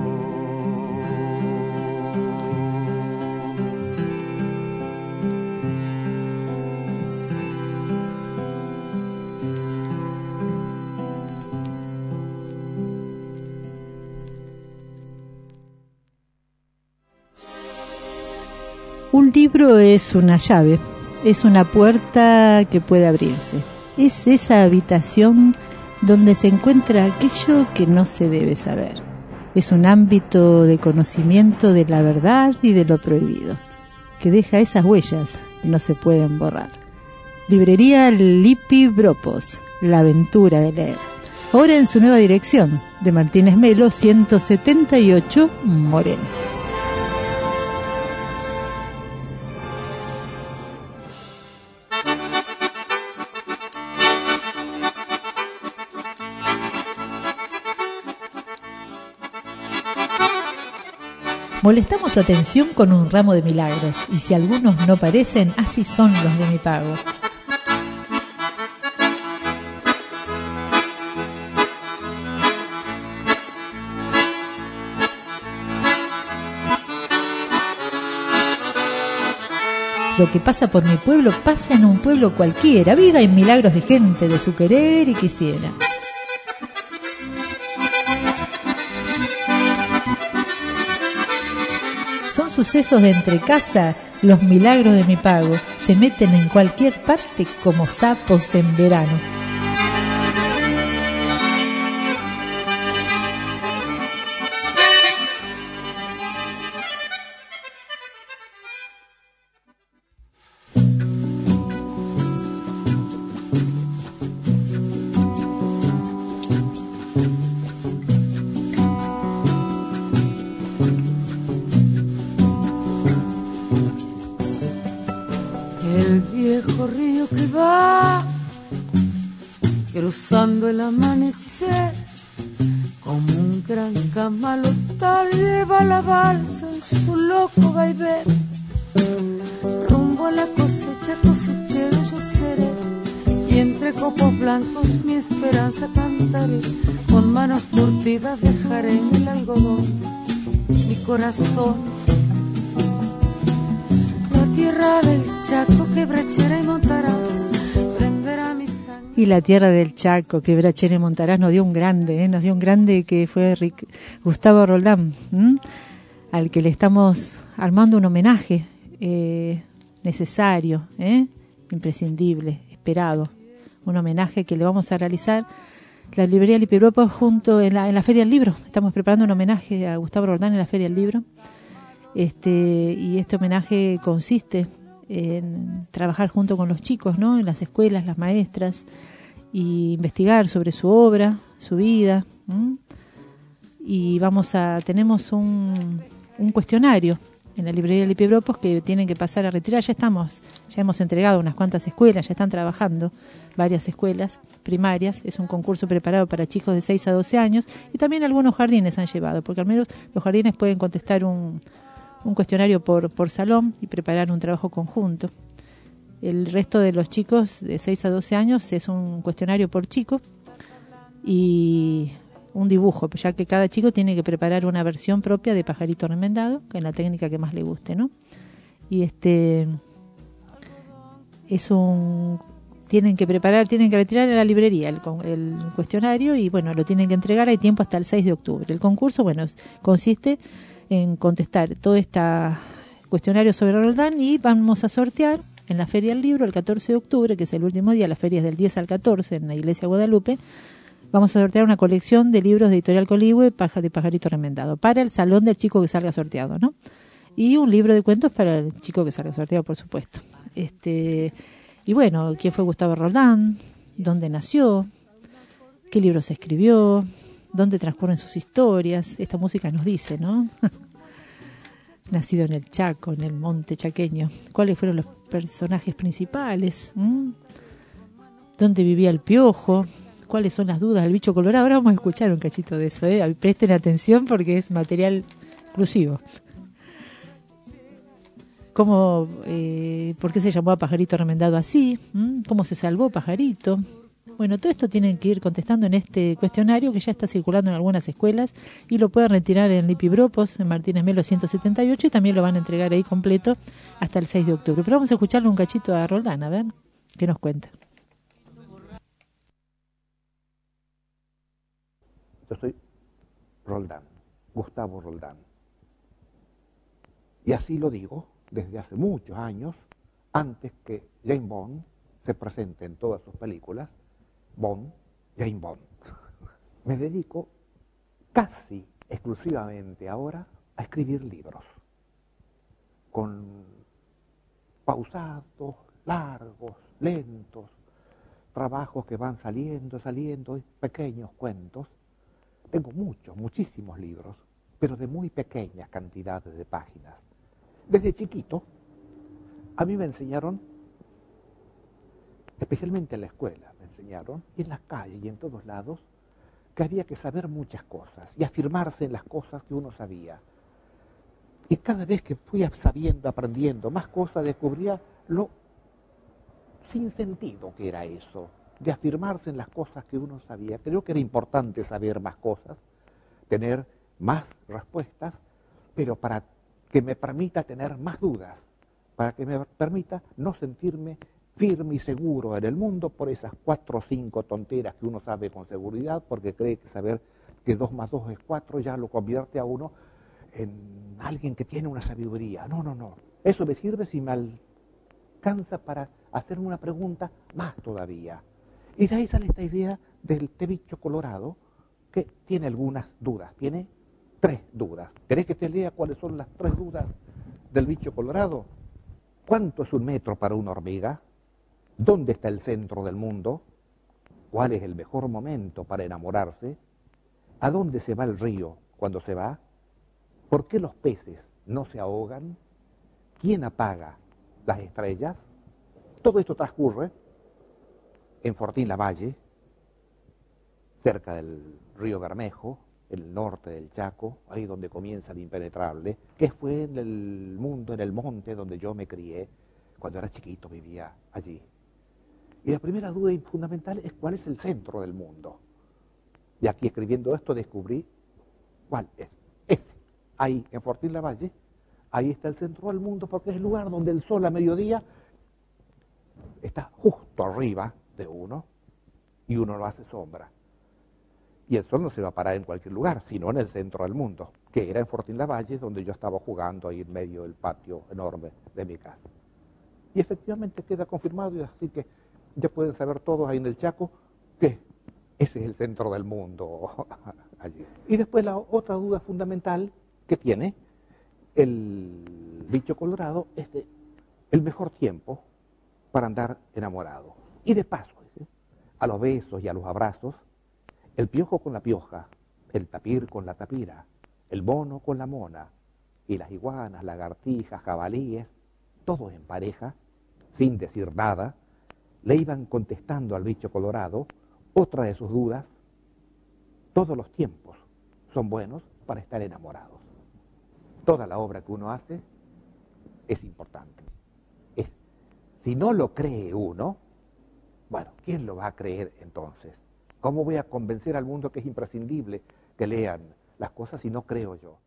Un libro es una llave, es una puerta que puede abrirse. Es esa habitación donde se encuentra aquello que no se debe saber. Es un ámbito de conocimiento de la verdad y de lo prohibido, que deja esas huellas que no se pueden borrar. Librería Lippi Bropos, la aventura de leer. Ahora en su nueva dirección, de Martínez Melo, ciento setenta y ocho, Moreno. Molestamos su atención con un ramo de milagros, y si algunos no parecen, así son los de mi pago. Lo que pasa por mi pueblo pasa en un pueblo cualquiera. Vida y milagros de gente, de su querer y quisiera. Son sucesos de entrecasa, los milagros de mi pago. Se meten en cualquier parte como sapos en verano. Cruzando el amanecer, como un gran camalotal lleva la balsa en su loco vaivén. Rumbo a la cosecha, cosechero yo seré, y entre copos blancos mi esperanza cantaré. Con manos curtidas dejaré en el algodón mi corazón. La tierra del Chaco, quebrachera y Montaraz, prenderá mi sangre. Y Y la tierra del Chaco, que Brachene Montaraz nos dio un grande, ¿eh? nos dio un grande que fue Ric- Gustavo Roldán, ¿m? al que le estamos armando un homenaje eh, necesario, ¿eh? imprescindible, esperado. Un homenaje que le vamos a realizar la librería Lipigropos junto en la, en la Feria del Libro. Estamos preparando un homenaje a Gustavo Roldán en la Feria del Libro. Este, y este homenaje consiste en trabajar junto con los chicos, ¿no? En las escuelas, las maestras, y investigar sobre su obra, su vida. ¿m? Y vamos a, tenemos un, un cuestionario en la librería Lipigropos que tienen que pasar a retirar. Ya estamos, ya hemos entregado unas cuantas escuelas, ya están trabajando varias escuelas primarias. Es un concurso preparado para chicos de seis a doce años, y también algunos jardines han llevado, porque al menos los jardines pueden contestar un, un cuestionario por, por salón y preparar un trabajo conjunto. El resto de los chicos de seis a doce años es un cuestionario por chico y un dibujo, ya que cada chico tiene que preparar una versión propia de Pajarito Remendado, que es la técnica que más le guste, ¿no? Y este es un tienen que preparar, tienen que retirar en la librería el, el cuestionario y bueno, lo tienen que entregar, hay tiempo hasta el seis de octubre. El concurso, bueno, consiste en contestar todo este cuestionario sobre Roldán y vamos a sortear en la Feria del Libro el catorce de octubre, que es el último día, la feria es del diez al catorce en la Iglesia Guadalupe. Vamos a sortear una colección de libros de Editorial Coligüe, Paja de Pajarito Remendado, para el salón del chico que salga sorteado, ¿no? Y un libro de cuentos para el chico que salga sorteado, por supuesto. Este, y bueno, ¿quién fue Gustavo Roldán? ¿Dónde nació? ¿Qué libros escribió? ¿Dónde transcurren sus historias? Esta música nos dice, ¿no? Nacido en el Chaco, en el monte chaqueño. ¿Cuáles fueron los personajes principales? ¿Mm? ¿Dónde vivía el Piojo? ¿Cuáles son las dudas del bicho colorado? Ahora vamos a escuchar un cachito de eso, ¿eh? Presten atención porque es material exclusivo. ¿Cómo, eh, ¿Por qué se llamó a Pajarito Remendado así? ¿Mm? ¿Cómo se salvó Pajarito? Bueno, todo esto tienen que ir contestando en este cuestionario que ya está circulando en algunas escuelas y lo pueden retirar en Lipigropos, en Martínez Melo ciento setenta y ocho, y también lo van a entregar ahí completo hasta el seis de octubre. Pero vamos a escucharle un cachito a Roldán, a ver qué nos cuenta. Yo soy Roldán, Gustavo Roldán. Y así lo digo desde hace muchos años, antes que James Bond se presente en todas sus películas. Bond, James Bond. Me dedico casi exclusivamente ahora a escribir libros, con pausados, largos, lentos, trabajos que van saliendo, saliendo, pequeños cuentos. Tengo muchos, muchísimos libros, pero de muy pequeñas cantidades de páginas. Desde chiquito, a mí me enseñaron, especialmente en la escuela, me enseñaron, y en las calles y en todos lados, que había que saber muchas cosas y afirmarse en las cosas que uno sabía. Y cada vez que fui sabiendo, aprendiendo más cosas, descubría lo sin sentido que era eso, de afirmarse en las cosas que uno sabía. Creo que era importante saber más cosas, tener más respuestas, pero para que me permita tener más dudas, para que me permita no sentirme firme y seguro en el mundo por esas cuatro o cinco tonteras que uno sabe con seguridad, porque cree que saber que dos más dos es cuatro ya lo convierte a uno en alguien que tiene una sabiduría. No, no, no. Eso me sirve si me alcanza para hacerme una pregunta más todavía. Y de ahí sale esta idea del té bicho colorado, que tiene algunas dudas, tiene tres dudas. ¿Querés que te lea cuáles son las tres dudas del bicho colorado? ¿Cuánto es un metro para una hormiga? ¿Dónde está el centro del mundo? ¿Cuál es el mejor momento para enamorarse? ¿A dónde se va el río cuando se va? ¿Por qué los peces no se ahogan? ¿Quién apaga las estrellas? Todo esto transcurre en Fortín Lavalle, cerca del río Bermejo, el norte del Chaco, ahí donde comienza el impenetrable, que fue en el mundo, en el monte donde yo me crié, cuando era chiquito vivía allí. Y la primera duda fundamental es cuál es el centro del mundo. Y aquí escribiendo esto descubrí cuál es. Ese, ahí en Fortín Lavalle, ahí está el centro del mundo, porque es el lugar donde el sol a mediodía está justo arriba de uno, y uno lo hace sombra. Y el sol no se va a parar en cualquier lugar, sino en el centro del mundo, que era en Fortín Lavalle, donde yo estaba jugando ahí en medio del patio enorme de mi casa. Y efectivamente queda confirmado, y así que ya pueden saber todos ahí en el Chaco que ese es el centro del mundo allí. Y después la otra duda fundamental que tiene el bicho colorado es de el mejor tiempo para andar enamorado. Y de paso, ¿sí?, a los besos y a los abrazos, el piojo con la pioja, el tapir con la tapira, el mono con la mona, y las iguanas, lagartijas, jabalíes, todos en pareja, sin decir nada, le iban contestando al bicho colorado otra de sus dudas: todos los tiempos son buenos para estar enamorados. Toda la obra que uno hace es importante. Es, si no lo cree uno, bueno, ¿quién lo va a creer entonces? ¿Cómo voy a convencer al mundo que es imprescindible que lean las cosas si no creo yo?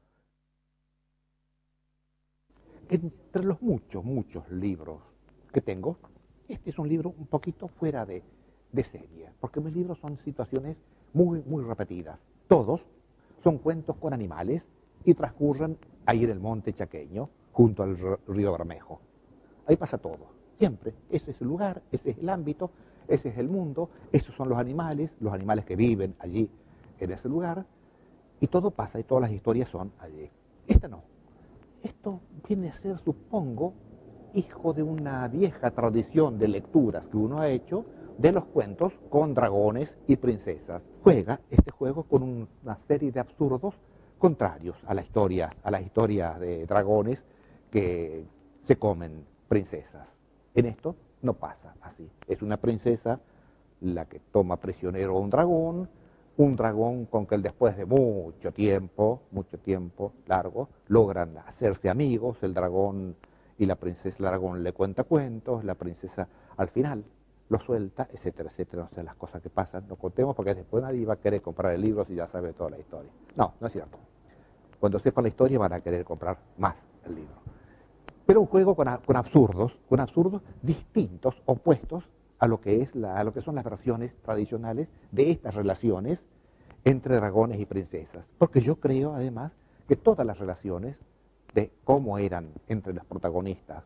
Entre los muchos, muchos libros que tengo, este es un libro un poquito fuera de, de serie, porque mis libros son situaciones muy, muy repetidas. Todos son cuentos con animales y transcurren ahí en el monte chaqueño, junto al río Bermejo. Ahí pasa todo, siempre. Ese es el lugar, ese es el ámbito, ese es el mundo, esos son los animales, los animales que viven allí en ese lugar, y todo pasa y todas las historias son allí. Esta no. Esto viene a ser, supongo, hijo de una vieja tradición de lecturas que uno ha hecho de los cuentos con dragones y princesas. Juega este juego con una serie de absurdos contrarios a la historia, a las historias de dragones que se comen princesas. En esto no pasa así. Es una princesa la que toma prisionero a un dragón, un dragón con que después de mucho tiempo, mucho tiempo largo, logran hacerse amigos. El dragón y la princesa, el dragón le cuenta cuentos, la princesa al final lo suelta, etcétera, etcétera. No sé, las cosas que pasan, no contemos porque después nadie va a querer comprar el libro si ya sabe toda la historia. No, no es cierto. Cuando sepan la historia van a querer comprar más el libro. Pero un juego con, con absurdos, con absurdos distintos, opuestos a lo que es la, a lo que son las versiones tradicionales de estas relaciones entre dragones y princesas. Porque yo creo, además, que todas las relaciones de cómo eran entre los protagonistas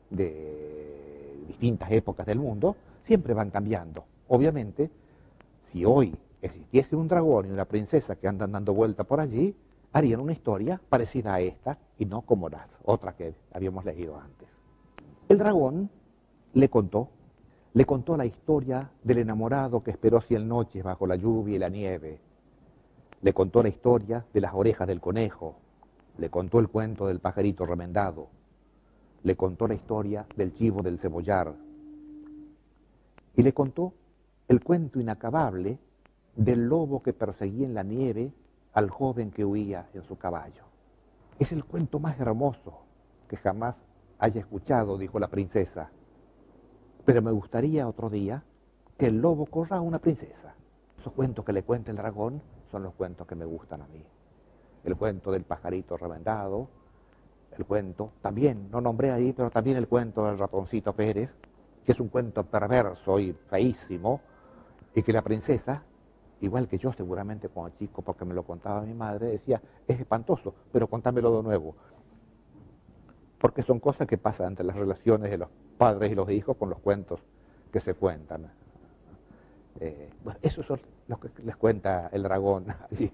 de distintas épocas del mundo siempre van cambiando. Obviamente, si hoy existiese un dragón y una princesa que andan dando vuelta por allí, harían una historia parecida a esta y no como las otras que habíamos leído antes. El dragón le contó, le contó la historia del enamorado que esperó cien noches bajo la lluvia y la nieve. Le contó la historia de las orejas del conejo. Le contó el cuento del pajarito remendado. Le contó la historia del chivo del cebollar. Y le contó el cuento inacabable del lobo que perseguía en la nieve al joven que huía en su caballo. Es el cuento más hermoso que jamás haya escuchado, dijo la princesa. Pero me gustaría otro día que el lobo corra a una princesa. Esos cuentos que le cuenta el dragón son los cuentos que me gustan a mí. El cuento del pajarito remendado, el cuento, también, no nombré ahí, pero también el cuento del ratoncito Pérez, que es un cuento perverso y feísimo, y que la princesa, igual que yo seguramente cuando chico, porque me lo contaba mi madre, decía, es espantoso, pero contámelo de nuevo. Porque son cosas que pasan entre las relaciones de los padres y los hijos con los cuentos que se cuentan. Eh, bueno, eso es lo que les cuenta el dragón allí.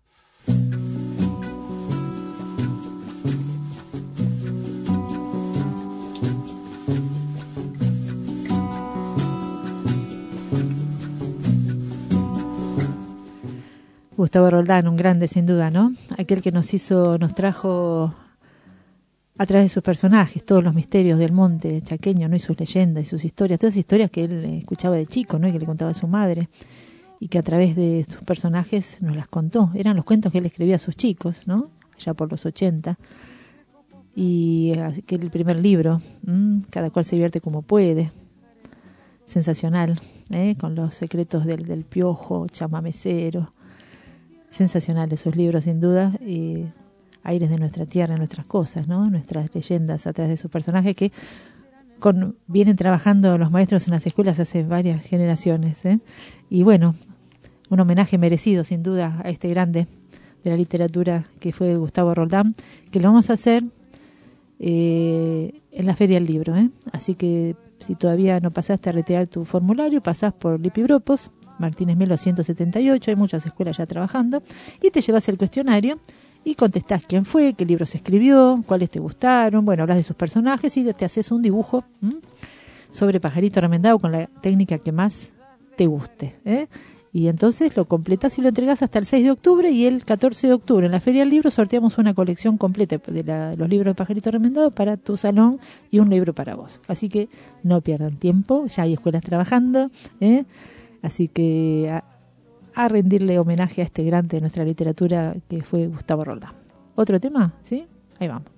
Gustavo Roldán, un grande sin duda, ¿no? Aquel que nos hizo, nos trajo a través de sus personajes todos los misterios del monte chaqueño, ¿no? Y sus leyendas y sus historias, todas esas historias que él escuchaba de chico, ¿no? Y que le contaba a su madre, y que a través de sus personajes nos las contó. Eran los cuentos que él escribía a sus chicos, ¿no? Allá por los ochenta. Y aquel primer libro, ¿m? Cada cual se divierte como puede. Sensacional, ¿eh? Con los secretos del, del piojo, chamamecero. Sensacional esos libros, sin duda. Y aires de nuestra tierra, nuestras cosas, ¿no? Nuestras leyendas a través de sus personajes que con vienen trabajando los maestros en las escuelas hace varias generaciones, ¿eh? Y bueno, un homenaje merecido sin duda a este grande de la literatura que fue Gustavo Roldán, que lo vamos a hacer eh, en la Feria del Libro, ¿eh? Así que si todavía no pasaste a retirar tu formulario, pasás por Lipibropos, Martínez Melo ciento setenta y ocho, hay muchas escuelas ya trabajando, y te llevas el cuestionario y contestás quién fue, qué libro se escribió, cuáles te gustaron, bueno, hablas de sus personajes y te haces un dibujo ¿m? sobre Pajarito Remendado con la técnica que más te guste, ¿eh? Y entonces lo completas y lo entregas hasta el seis de octubre, y el catorce de octubre en la Feria del Libro sorteamos una colección completa de la, los libros de Pajarito Remendado para tu salón y un libro para vos. Así que no pierdan tiempo, ya hay escuelas trabajando, ¿eh? Así que a, a rendirle homenaje a este grande de nuestra literatura que fue Gustavo Roldán. ¿Otro tema? ¿Sí? Ahí vamos.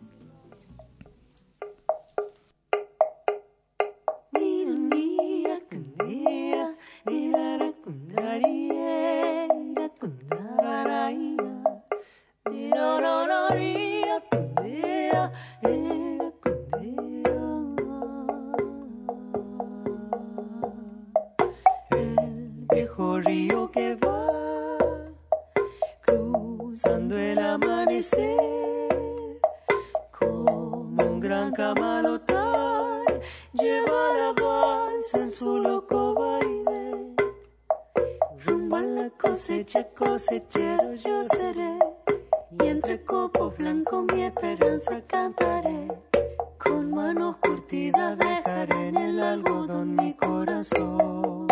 El viejo río que va cruzando el amanecer como un gran camalotán, lleva la balsa en su loco baile. Rumbo a la cosecha, cosechero yo seré, y entre copos blancos mi esperanza cantaré. Con manos curtidas dejaré en el algodón mi corazón.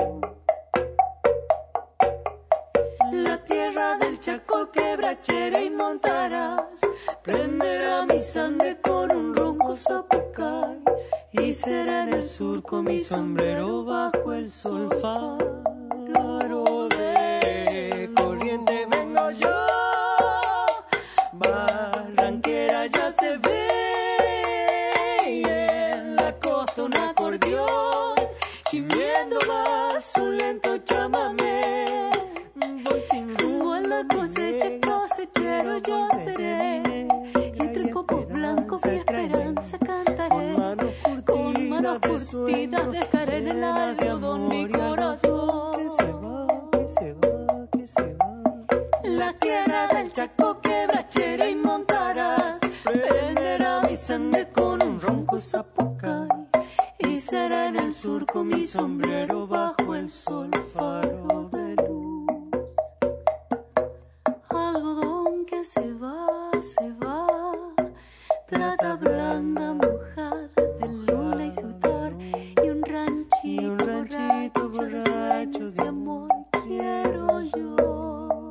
La tierra del Chaco, quebrachera y montarás, prenderá mi sangre con un ronco zapucay, y será en el surco mi sombrero bajo el sol faro de corriente vengo yo. Barranquera ya se ve, y en la costa un acordeón, gimiendo va su lento chamamé. Voy sin rumbo a la cosecha, cosechero yo seré, y entre copos blancos mi esperanza cantaré. Con manos curtidas dejaré en el algodón mi corazón. Que se va, que se va, que se va. La tierra del Chaco, quebrachera y montarás, prenderá mi sangre con un ronco zapucay, y será en el surco mi sombrero bajo el sol faro de luz. Algodón que se va, se va, plata blanda mojada de luna y sudor, y un ranchito, y un ranchito borracho, borracho de amor quiero yo.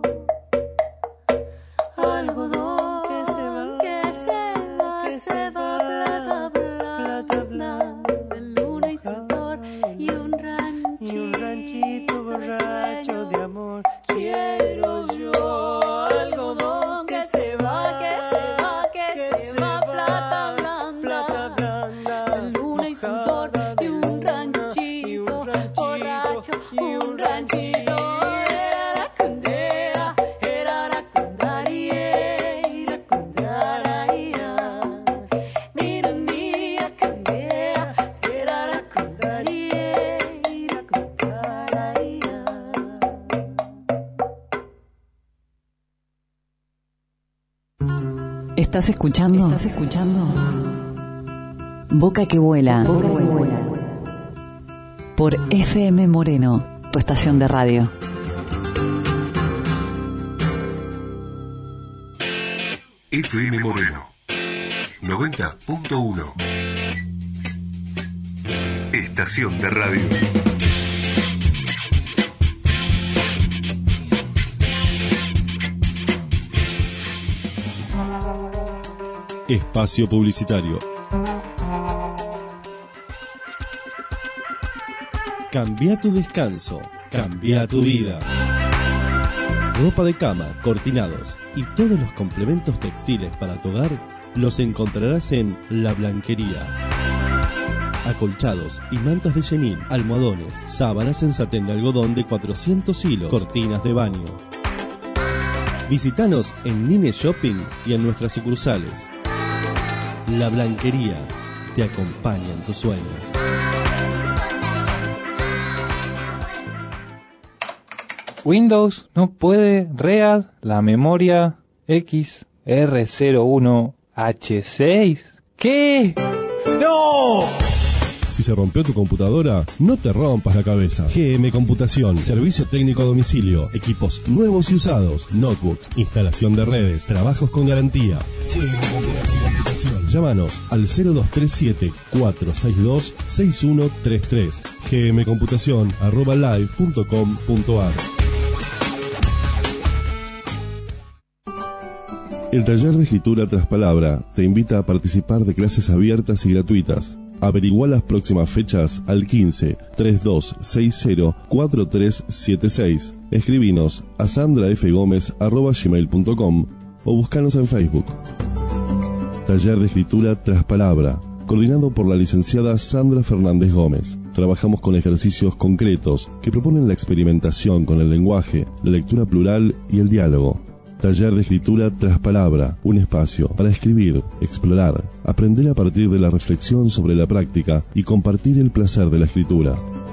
Algodón que se va, que se va, que se va, plata blanda, plata blanda de luna y sudor, y un ranchito, y un ranchito borracho de amor quiero yo. Algodón que se va, que se va, que se va, plata blanda, plata blanda de luna y sudor, y un ranchito borracho, y un ranchito. Era la cundera, era la cundarie, la cundaraía. Mira mía cundera, era la cundarie, la cundaraía. ¿Estás escuchando? ¿Estás escuchando? Boca que vuela. Boca que vuela. Por F M Moreno, tu estación de radio. F M Moreno noventa punto uno. Estación de radio. Espacio publicitario. Cambia tu descanso, cambia tu vida. Ropa de cama, cortinados y todos los complementos textiles para tu hogar los encontrarás en La Blanquería. Acolchados y mantas de chenil, almohadones, sábanas en satén de algodón de cuatrocientos hilos, cortinas de baño. Visítanos en Nine Shopping y en nuestras sucursales. La Blanquería, te acompaña en tus sueños. Windows no puede read la memoria X R cero uno H seis. ¿Qué? ¡No! Si se rompió tu computadora, no te rompas la cabeza. G M Computación, servicio técnico a domicilio, equipos nuevos y usados, notebooks, instalación de redes, trabajos con garantía. G M Computación. Llámanos al cero dos tres siete, cuatro seis dos, seis uno tres tres. gmcomputación arroba live punto com punto ar. El taller de escritura tras palabra te invita a participar de clases abiertas y gratuitas. Averigua las próximas fechas al quince, treinta y dos sesenta, cuarenta y tres setenta y seis. Escribinos a sandrafgomez arroba gmail punto com o búscanos en Facebook. Taller de escritura tras palabra, coordinado por la licenciada Sandra Fernández Gómez. Trabajamos con ejercicios concretos que proponen la experimentación con el lenguaje, la lectura plural y el diálogo. Taller de escritura tras palabra, un espacio para escribir, explorar, aprender a partir de la reflexión sobre la práctica y compartir el placer de la escritura.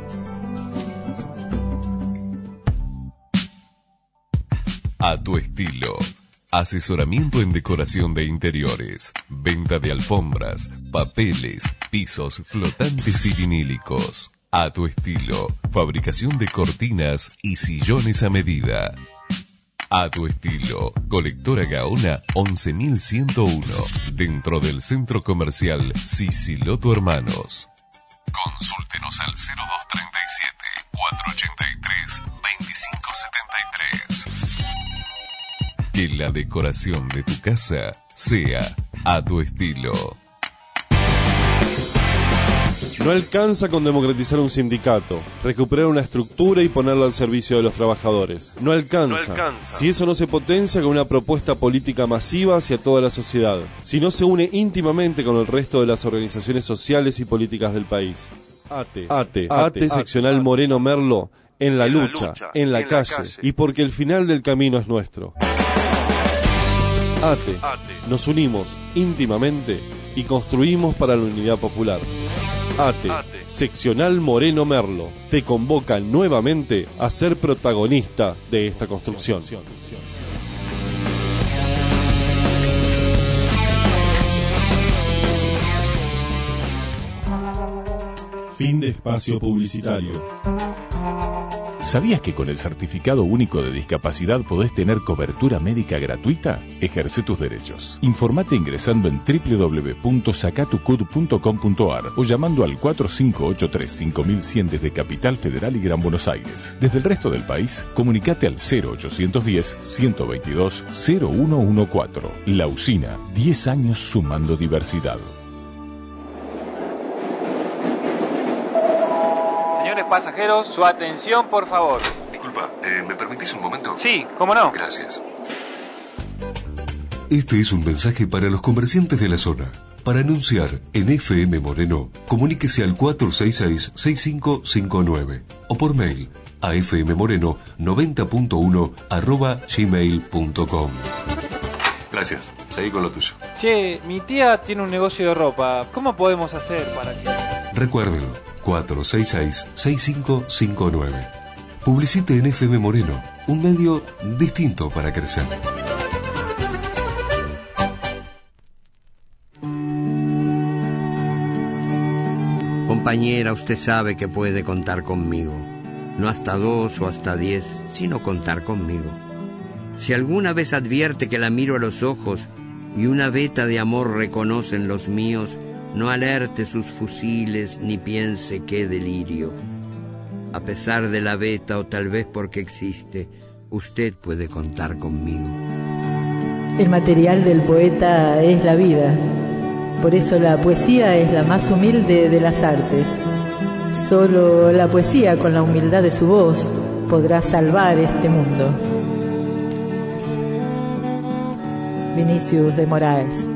A tu estilo. Asesoramiento en decoración de interiores, venta de alfombras, papeles, pisos flotantes y vinílicos. A tu estilo. Fabricación de cortinas y sillones a medida. A tu estilo, Colectora Gaona once mil ciento uno, dentro del centro comercial Siciloto Hermanos. Consúltenos al cero dos treinta y siete, cuatrocientos ochenta y tres, veinticinco setenta y tres. Que la decoración de tu casa sea a tu estilo. No alcanza con democratizar un sindicato, recuperar una estructura y ponerlo al servicio de los trabajadores. No alcanza. No alcanza. Si eso no se potencia con una propuesta política masiva hacia toda la sociedad. Si no se une íntimamente con el resto de las organizaciones sociales y políticas del país. ATE, ATE, ATE, seccional Moreno Merlo, en la lucha, en la calle, y porque el final del camino es nuestro. ATE, nos unimos íntimamente y construimos para la unidad popular. ATE, seccional Moreno Merlo, te convoca nuevamente a ser protagonista de esta construcción. Fin de espacio publicitario. ¿Sabías que con el Certificado Único de Discapacidad podés tener cobertura médica gratuita? Ejerce tus derechos. Informate ingresando en doble u doble u doble u punto sacatucud punto com punto ar o llamando al cuatro cinco ocho tres cinco mil cien desde Capital Federal y Gran Buenos Aires. Desde el resto del país, comunicate al cero ochocientos diez, ciento veintidós, cero uno catorce. La Usina, diez años sumando diversidad. Pasajeros, su atención, por favor. Disculpa, eh, ¿me permitís un momento? Sí, ¿cómo no? Gracias. Este es un mensaje para los comerciantes de la zona. Para anunciar en F M Moreno, comuníquese al cuatro seis seis, seis cinco cinco nueve o por mail a fmmoreno noventa punto uno arroba gmail punto com. Gracias, seguí con lo tuyo. Che, mi tía tiene un negocio de ropa. ¿Cómo podemos hacer para que...? Recuérdelo, cuatro seis seis, seis cinco cinco nueve. Publicite en F M Moreno, un medio distinto para crecer. Compañera, usted sabe que puede contar conmigo. No hasta dos o hasta diez, sino contar conmigo. Si alguna vez advierte que la miro a los ojos y una veta de amor reconocen los míos, no alerte sus fusiles ni piense qué delirio. A pesar de la veta o tal vez porque existe, usted puede contar conmigo. El material del poeta es la vida. Por eso la poesía es la más humilde de las artes. Solo la poesía, con la humildad de su voz, podrá salvar este mundo. Vinicius de Moraes.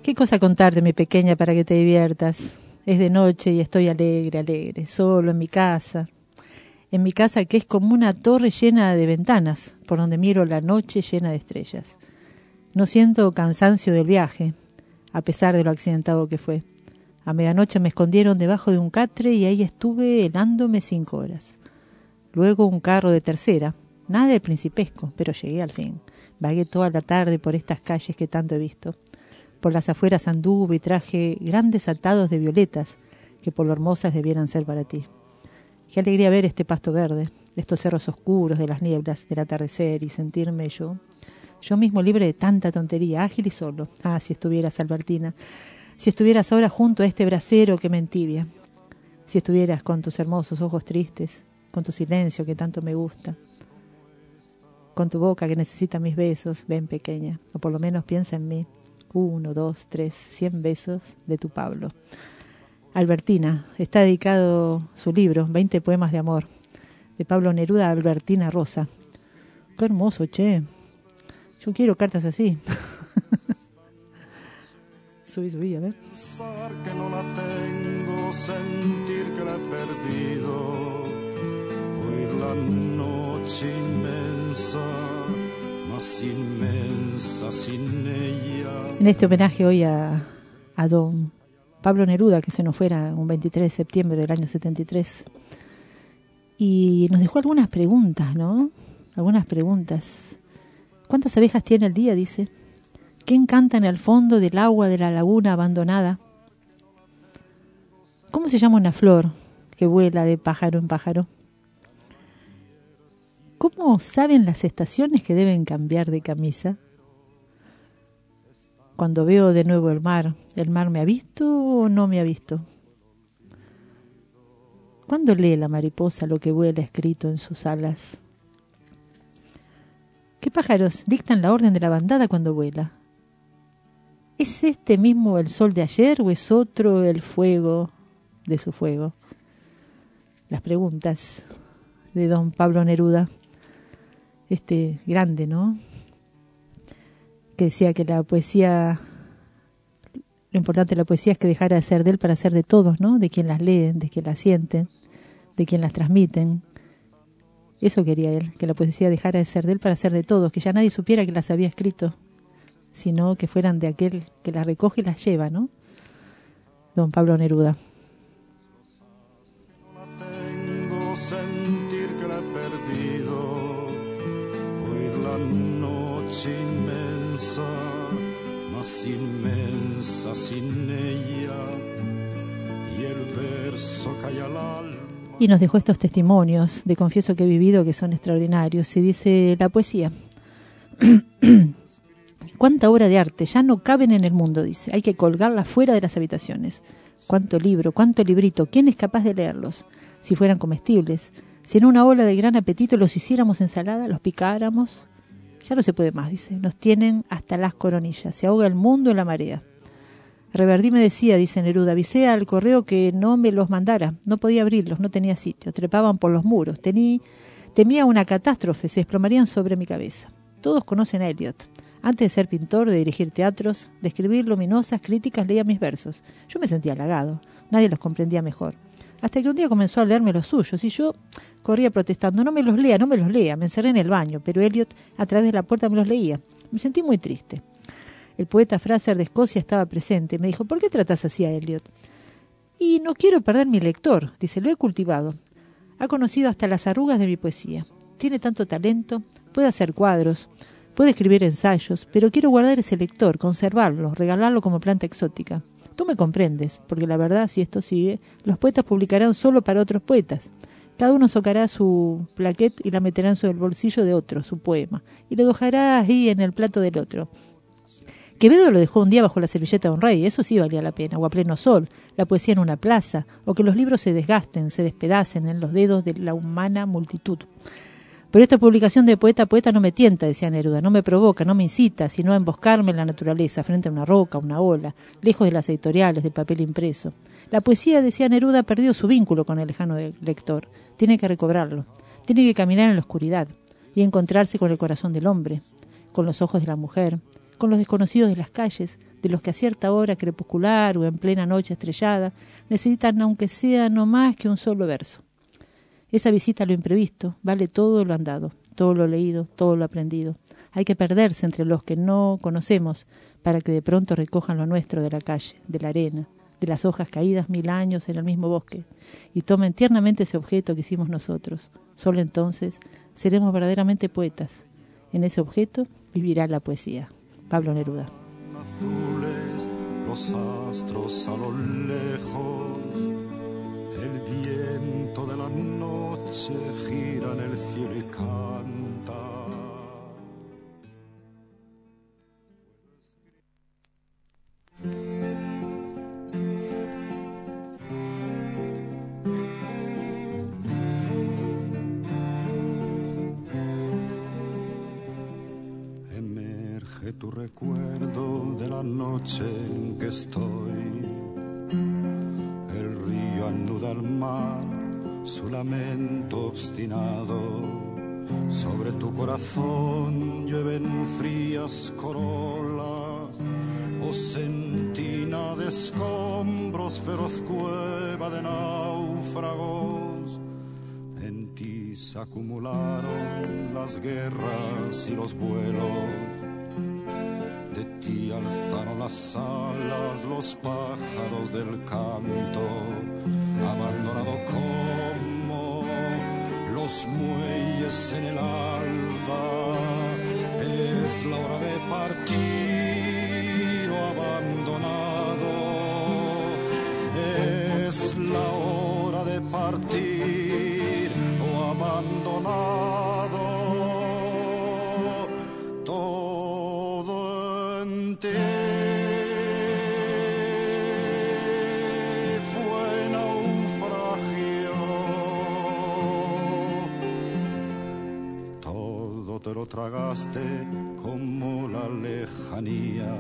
¿Qué cosa contarte, mi pequeña, para que te diviertas? Es de noche y estoy alegre, alegre, solo en mi casa. En mi casa que es como una torre llena de ventanas, por donde miro la noche llena de estrellas. No siento cansancio del viaje, a pesar de lo accidentado que fue. A medianoche me escondieron debajo de un catre y ahí estuve helándome cinco horas. Luego un carro de tercera, nada de principesco, pero llegué al fin. Vagué toda la tarde por estas calles que tanto he visto. Por las afueras anduve y traje grandes atados de violetas, que por lo hermosas debieran ser para ti. Qué alegría ver este pasto verde, estos cerros oscuros de las nieblas del atardecer y sentirme yo, yo mismo libre de tanta tontería, ágil y solo. Ah, si estuvieras, Albertina, si estuvieras ahora junto a este brasero que me entibia, si estuvieras con tus hermosos ojos tristes, con tu silencio que tanto me gusta, con tu boca que necesita mis besos, ven pequeña, o por lo menos piensa en mí. Uno, dos, tres, cien besos de tu Pablo. Albertina, está dedicado su libro, veinte poemas de amor, de Pablo Neruda a Albertina Rosa. Qué hermoso, che. Yo quiero cartas así. Subí, subí, a ver. Pensar que no la tengo, sentir que la he perdido, oír la noche inmensa, más inmensa sin ella. En este homenaje hoy a, a don Pablo Neruda, que se nos fuera un veintitrés de septiembre del año setenta y tres, y nos dejó algunas preguntas, ¿no? Algunas preguntas. ¿Cuántas abejas tiene el día? Dice. ¿Quién canta en el fondo del agua de la laguna abandonada? ¿Cómo se llama una flor que vuela de pájaro en pájaro? ¿Cómo saben las estaciones que deben cambiar de camisa? Cuando veo de nuevo el mar, ¿el mar me ha visto o no me ha visto? ¿Cuándo lee la mariposa lo que vuela escrito en sus alas? ¿Qué pájaros dictan la orden de la bandada cuando vuela? ¿Es este mismo el sol de ayer o es otro el fuego de su fuego? Las preguntas de don Pablo Neruda, este grande, ¿no? Que decía que la poesía, lo importante de la poesía es que dejara de ser de él para ser de todos, ¿no? De quien las leen, de quien las sienten, de quien las transmiten. Eso quería él, que la poesía dejara de ser de él para ser de todos, que ya nadie supiera que las había escrito, sino que fueran de aquel que las recoge y las lleva, ¿no? Don Pablo Neruda. No la tengo, sentir que la he perdido, oír la noche inmensa, más inmensa sin ella, y el verso cae al alma. Y nos dejó estos testimonios de confieso que he vivido que son extraordinarios. Y dice la poesía. Cuánta obra de arte, ya no caben en el mundo, dice. Hay que colgarla fuera de las habitaciones. Cuánto libro, cuánto librito, ¿quién es capaz de leerlos? Si fueran comestibles, si en una ola de gran apetito los hiciéramos ensalada, los picáramos. Ya no se puede más, dice. Nos tienen hasta las coronillas. Se ahoga el mundo en la marea. Reverdí me decía, dice Neruda, avisé al correo que no me los mandara. No podía abrirlos, no tenía sitio. Trepaban por los muros. Tení, temía una catástrofe, se desplomarían sobre mi cabeza. Todos conocen a Eliot. Antes de ser pintor, de dirigir teatros, de escribir luminosas críticas, leía mis versos. Yo me sentía halagado. Nadie los comprendía mejor. Hasta que un día comenzó a leerme los suyos y yo corría protestando. No me los lea, no me los lea. Me encerré en el baño, pero Eliot a través de la puerta me los leía. Me sentí muy triste. El poeta Fraser de Escocia estaba presente. Me dijo, ¿por qué tratas así a Eliot? Y no quiero perder mi lector. Dice, lo he cultivado. Ha conocido hasta las arrugas de mi poesía. Tiene tanto talento, puede hacer cuadros, puede escribir ensayos, pero quiero guardar ese lector, conservarlo, regalarlo como planta exótica. Tú me comprendes, porque la verdad, si esto sigue, los poetas publicarán solo para otros poetas. Cada uno socará su plaquette y la meterá en el bolsillo de otro, su poema, y lo dejará ahí en el plato del otro. Quevedo lo dejó un día bajo la servilleta de un rey, eso sí valía la pena, o a pleno sol, la poesía en una plaza, o que los libros se desgasten, se despedacen en los dedos de la humana multitud. Pero esta publicación de poeta a poeta no me tienta, decía Neruda, no me provoca, no me incita, sino a emboscarme en la naturaleza, frente a una roca, una ola, lejos de las editoriales, del papel impreso. La poesía, decía Neruda, ha perdido su vínculo con el lejano lector, tiene que recobrarlo, tiene que caminar en la oscuridad y encontrarse con el corazón del hombre, con los ojos de la mujer, con los desconocidos de las calles, de los que a cierta hora crepuscular o en plena noche estrellada necesitan, aunque sea no más que un solo verso. Esa visita a lo imprevisto vale todo lo andado, todo lo leído, todo lo aprendido. Hay que perderse entre los que no conocemos para que de pronto recojan lo nuestro de la calle, de la arena, de las hojas caídas mil años en el mismo bosque, y tomen tiernamente ese objeto que hicimos nosotros. Solo entonces seremos verdaderamente poetas. En ese objeto vivirá la poesía. Pablo Neruda. Azules los astros a lo lejos, el viento de la noche gira en el cielo y canta. Emerge tu recuerdo de la noche en que estoy. El río anuda al mar su lamento obstinado. Sobre tu corazón llueven frías corolas, o sentina de escombros, feroz cueva de náufragos. En ti se acumularon las guerras y los vuelos. De ti alzaron las alas los pájaros del canto, abandonado como los muelles en el alba. Es la hora de partir o abandonado. Es la hora de partir o abandonado. Todo en ti fue naufragio. Todo te lo tragaste como la lejanía,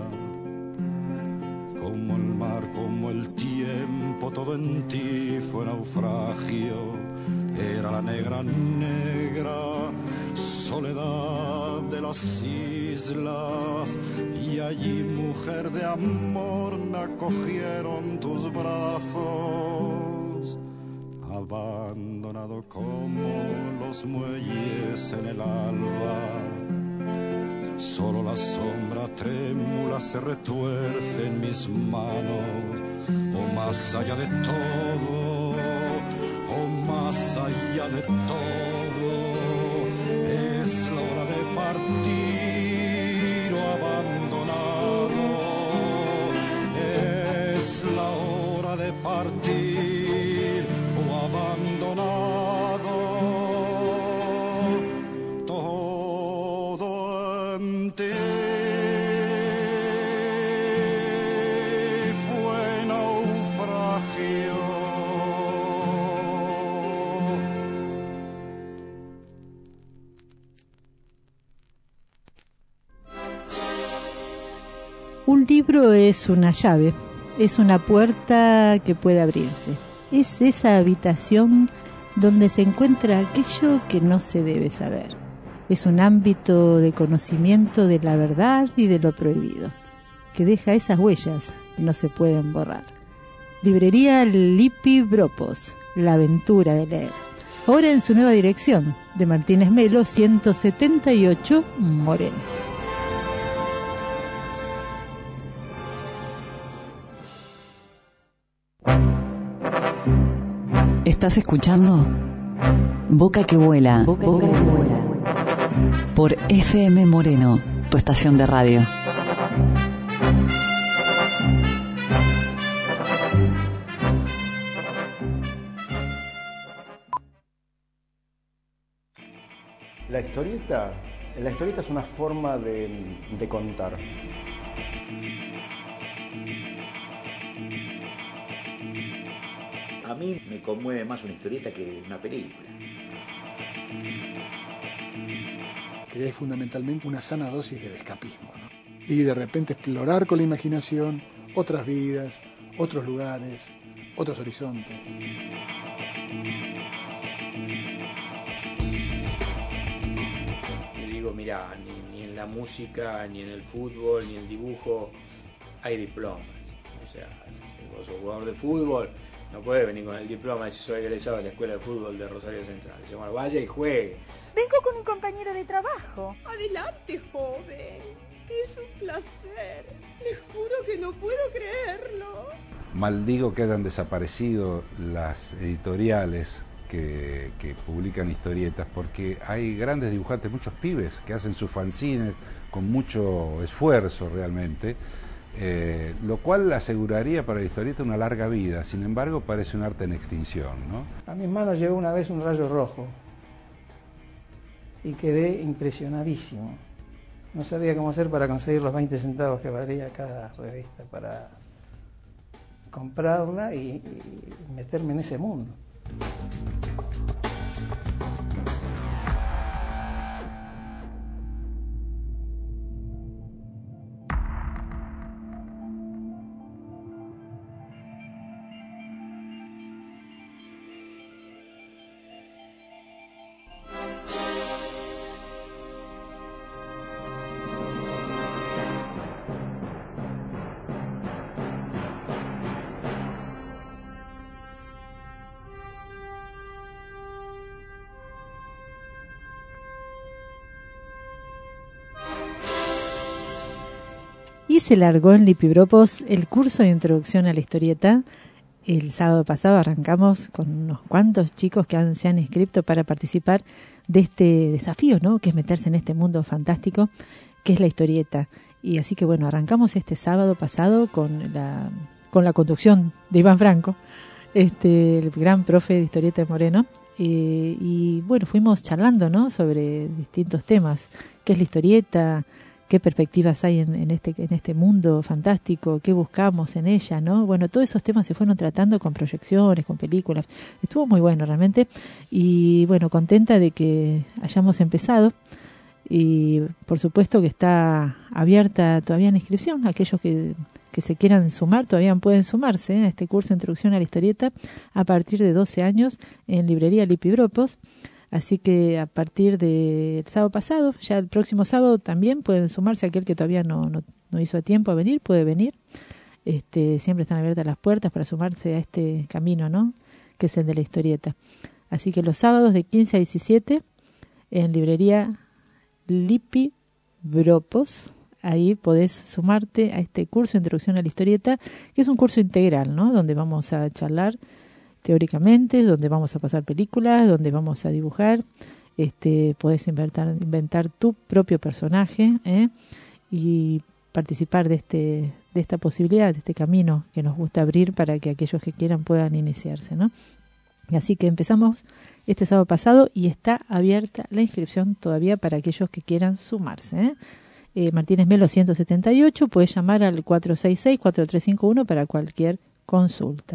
como el mar, como el tiempo. Todo en ti fue naufragio. Era la negra, negra soledad de las islas, y allí, mujer de amor, me acogieron tus brazos. Abandonado como los muelles en el alba, solo la sombra trémula se retuerce en mis manos. O más allá de todo, o más allá de todo, es la hora de partir o abandonado. Es la hora de partir o abandonado. Todo en ti fue naufragio. Un libro es una llave, es una puerta que puede abrirse. Es esa habitación donde se encuentra aquello que no se debe saber. Es un ámbito de conocimiento de la verdad y de lo prohibido, que deja esas huellas que no se pueden borrar. Librería Lippi Bropos, la aventura de leer. Ahora en su nueva dirección, de Martínez Melo, ciento setenta y ocho, Moreno. ¿Estás escuchando? Boca que vuela. Boca, Boca que vuela. Por F M Moreno, tu estación de radio. La historieta, la historieta es una forma de, de contar. A mí me conmueve más una historieta que una película. Que es fundamentalmente una sana dosis de escapismo, ¿no? Y de repente explorar con la imaginación otras vidas, otros lugares, otros horizontes. Te digo, mira, ni, ni en la música, ni en el fútbol, ni en el dibujo hay diplomas. O sea, vos sos jugador de fútbol, no puedes venir con el diploma y si soy egresado de la Escuela de Fútbol de Rosario Central. Se llama, vaya y juegue. Vengo con un compañero de trabajo. Adelante, joven. Es un placer. Les juro que no puedo creerlo. Maldigo que hayan desaparecido las editoriales que, que publican historietas, porque hay grandes dibujantes, muchos pibes que hacen sus fanzines con mucho esfuerzo realmente, eh, lo cual aseguraría para la historieta una larga vida. Sin embargo, parece un arte en extinción, ¿no? A mis manos llegó una vez un rayo rojo y quedé impresionadísimo. No sabía cómo hacer para conseguir los veinte centavos que valía cada revista para comprarla y, y meterme en ese mundo. Y se largó en Lipibropos el curso de introducción a la historieta. El sábado pasado arrancamos con unos cuantos chicos que han, se han inscrito para participar de este desafío, ¿no? Que es meterse en este mundo fantástico que es la historieta. Y así que bueno, arrancamos este sábado pasado con la, con la conducción de Iván Franco, este, el gran profe de historieta de Moreno. Eh, y bueno, fuimos charlando, ¿no? Sobre distintos temas, qué es la historieta, qué perspectivas hay en, en este en este mundo fantástico, qué buscamos en ella, ¿no? Bueno, todos esos temas se fueron tratando con proyecciones, con películas. Estuvo muy bueno realmente y bueno, contenta de que hayamos empezado y por supuesto que está abierta todavía la inscripción. Aquellos que, que se quieran sumar todavía pueden sumarse a este curso de introducción a la historieta a partir de doce años en librería Lipibropos. Así que a partir del sábado pasado, ya el próximo sábado también pueden sumarse. Aquel que todavía no, no, no hizo a tiempo a venir, puede venir. Este, siempre están abiertas las puertas para sumarse a este camino, ¿no? Que es el de la historieta. Así que los sábados de quince a diecisiete en librería Lipibropos, ahí podés sumarte a este curso de introducción a la historieta, que es un curso integral, ¿no? Donde vamos a charlar teóricamente, donde vamos a pasar películas, donde vamos a dibujar, este, podés inventar, inventar tu propio personaje, ¿eh? Y participar de este, de esta posibilidad, de este camino que nos gusta abrir para que aquellos que quieran puedan iniciarse, ¿no? Y así que empezamos este sábado pasado y está abierta la inscripción todavía para aquellos que quieran sumarse, ¿eh? Eh, Martínez Melo ciento setenta y ocho, puedes llamar al cuatro seis seis, cuatro tres cinco uno para cualquier consulta.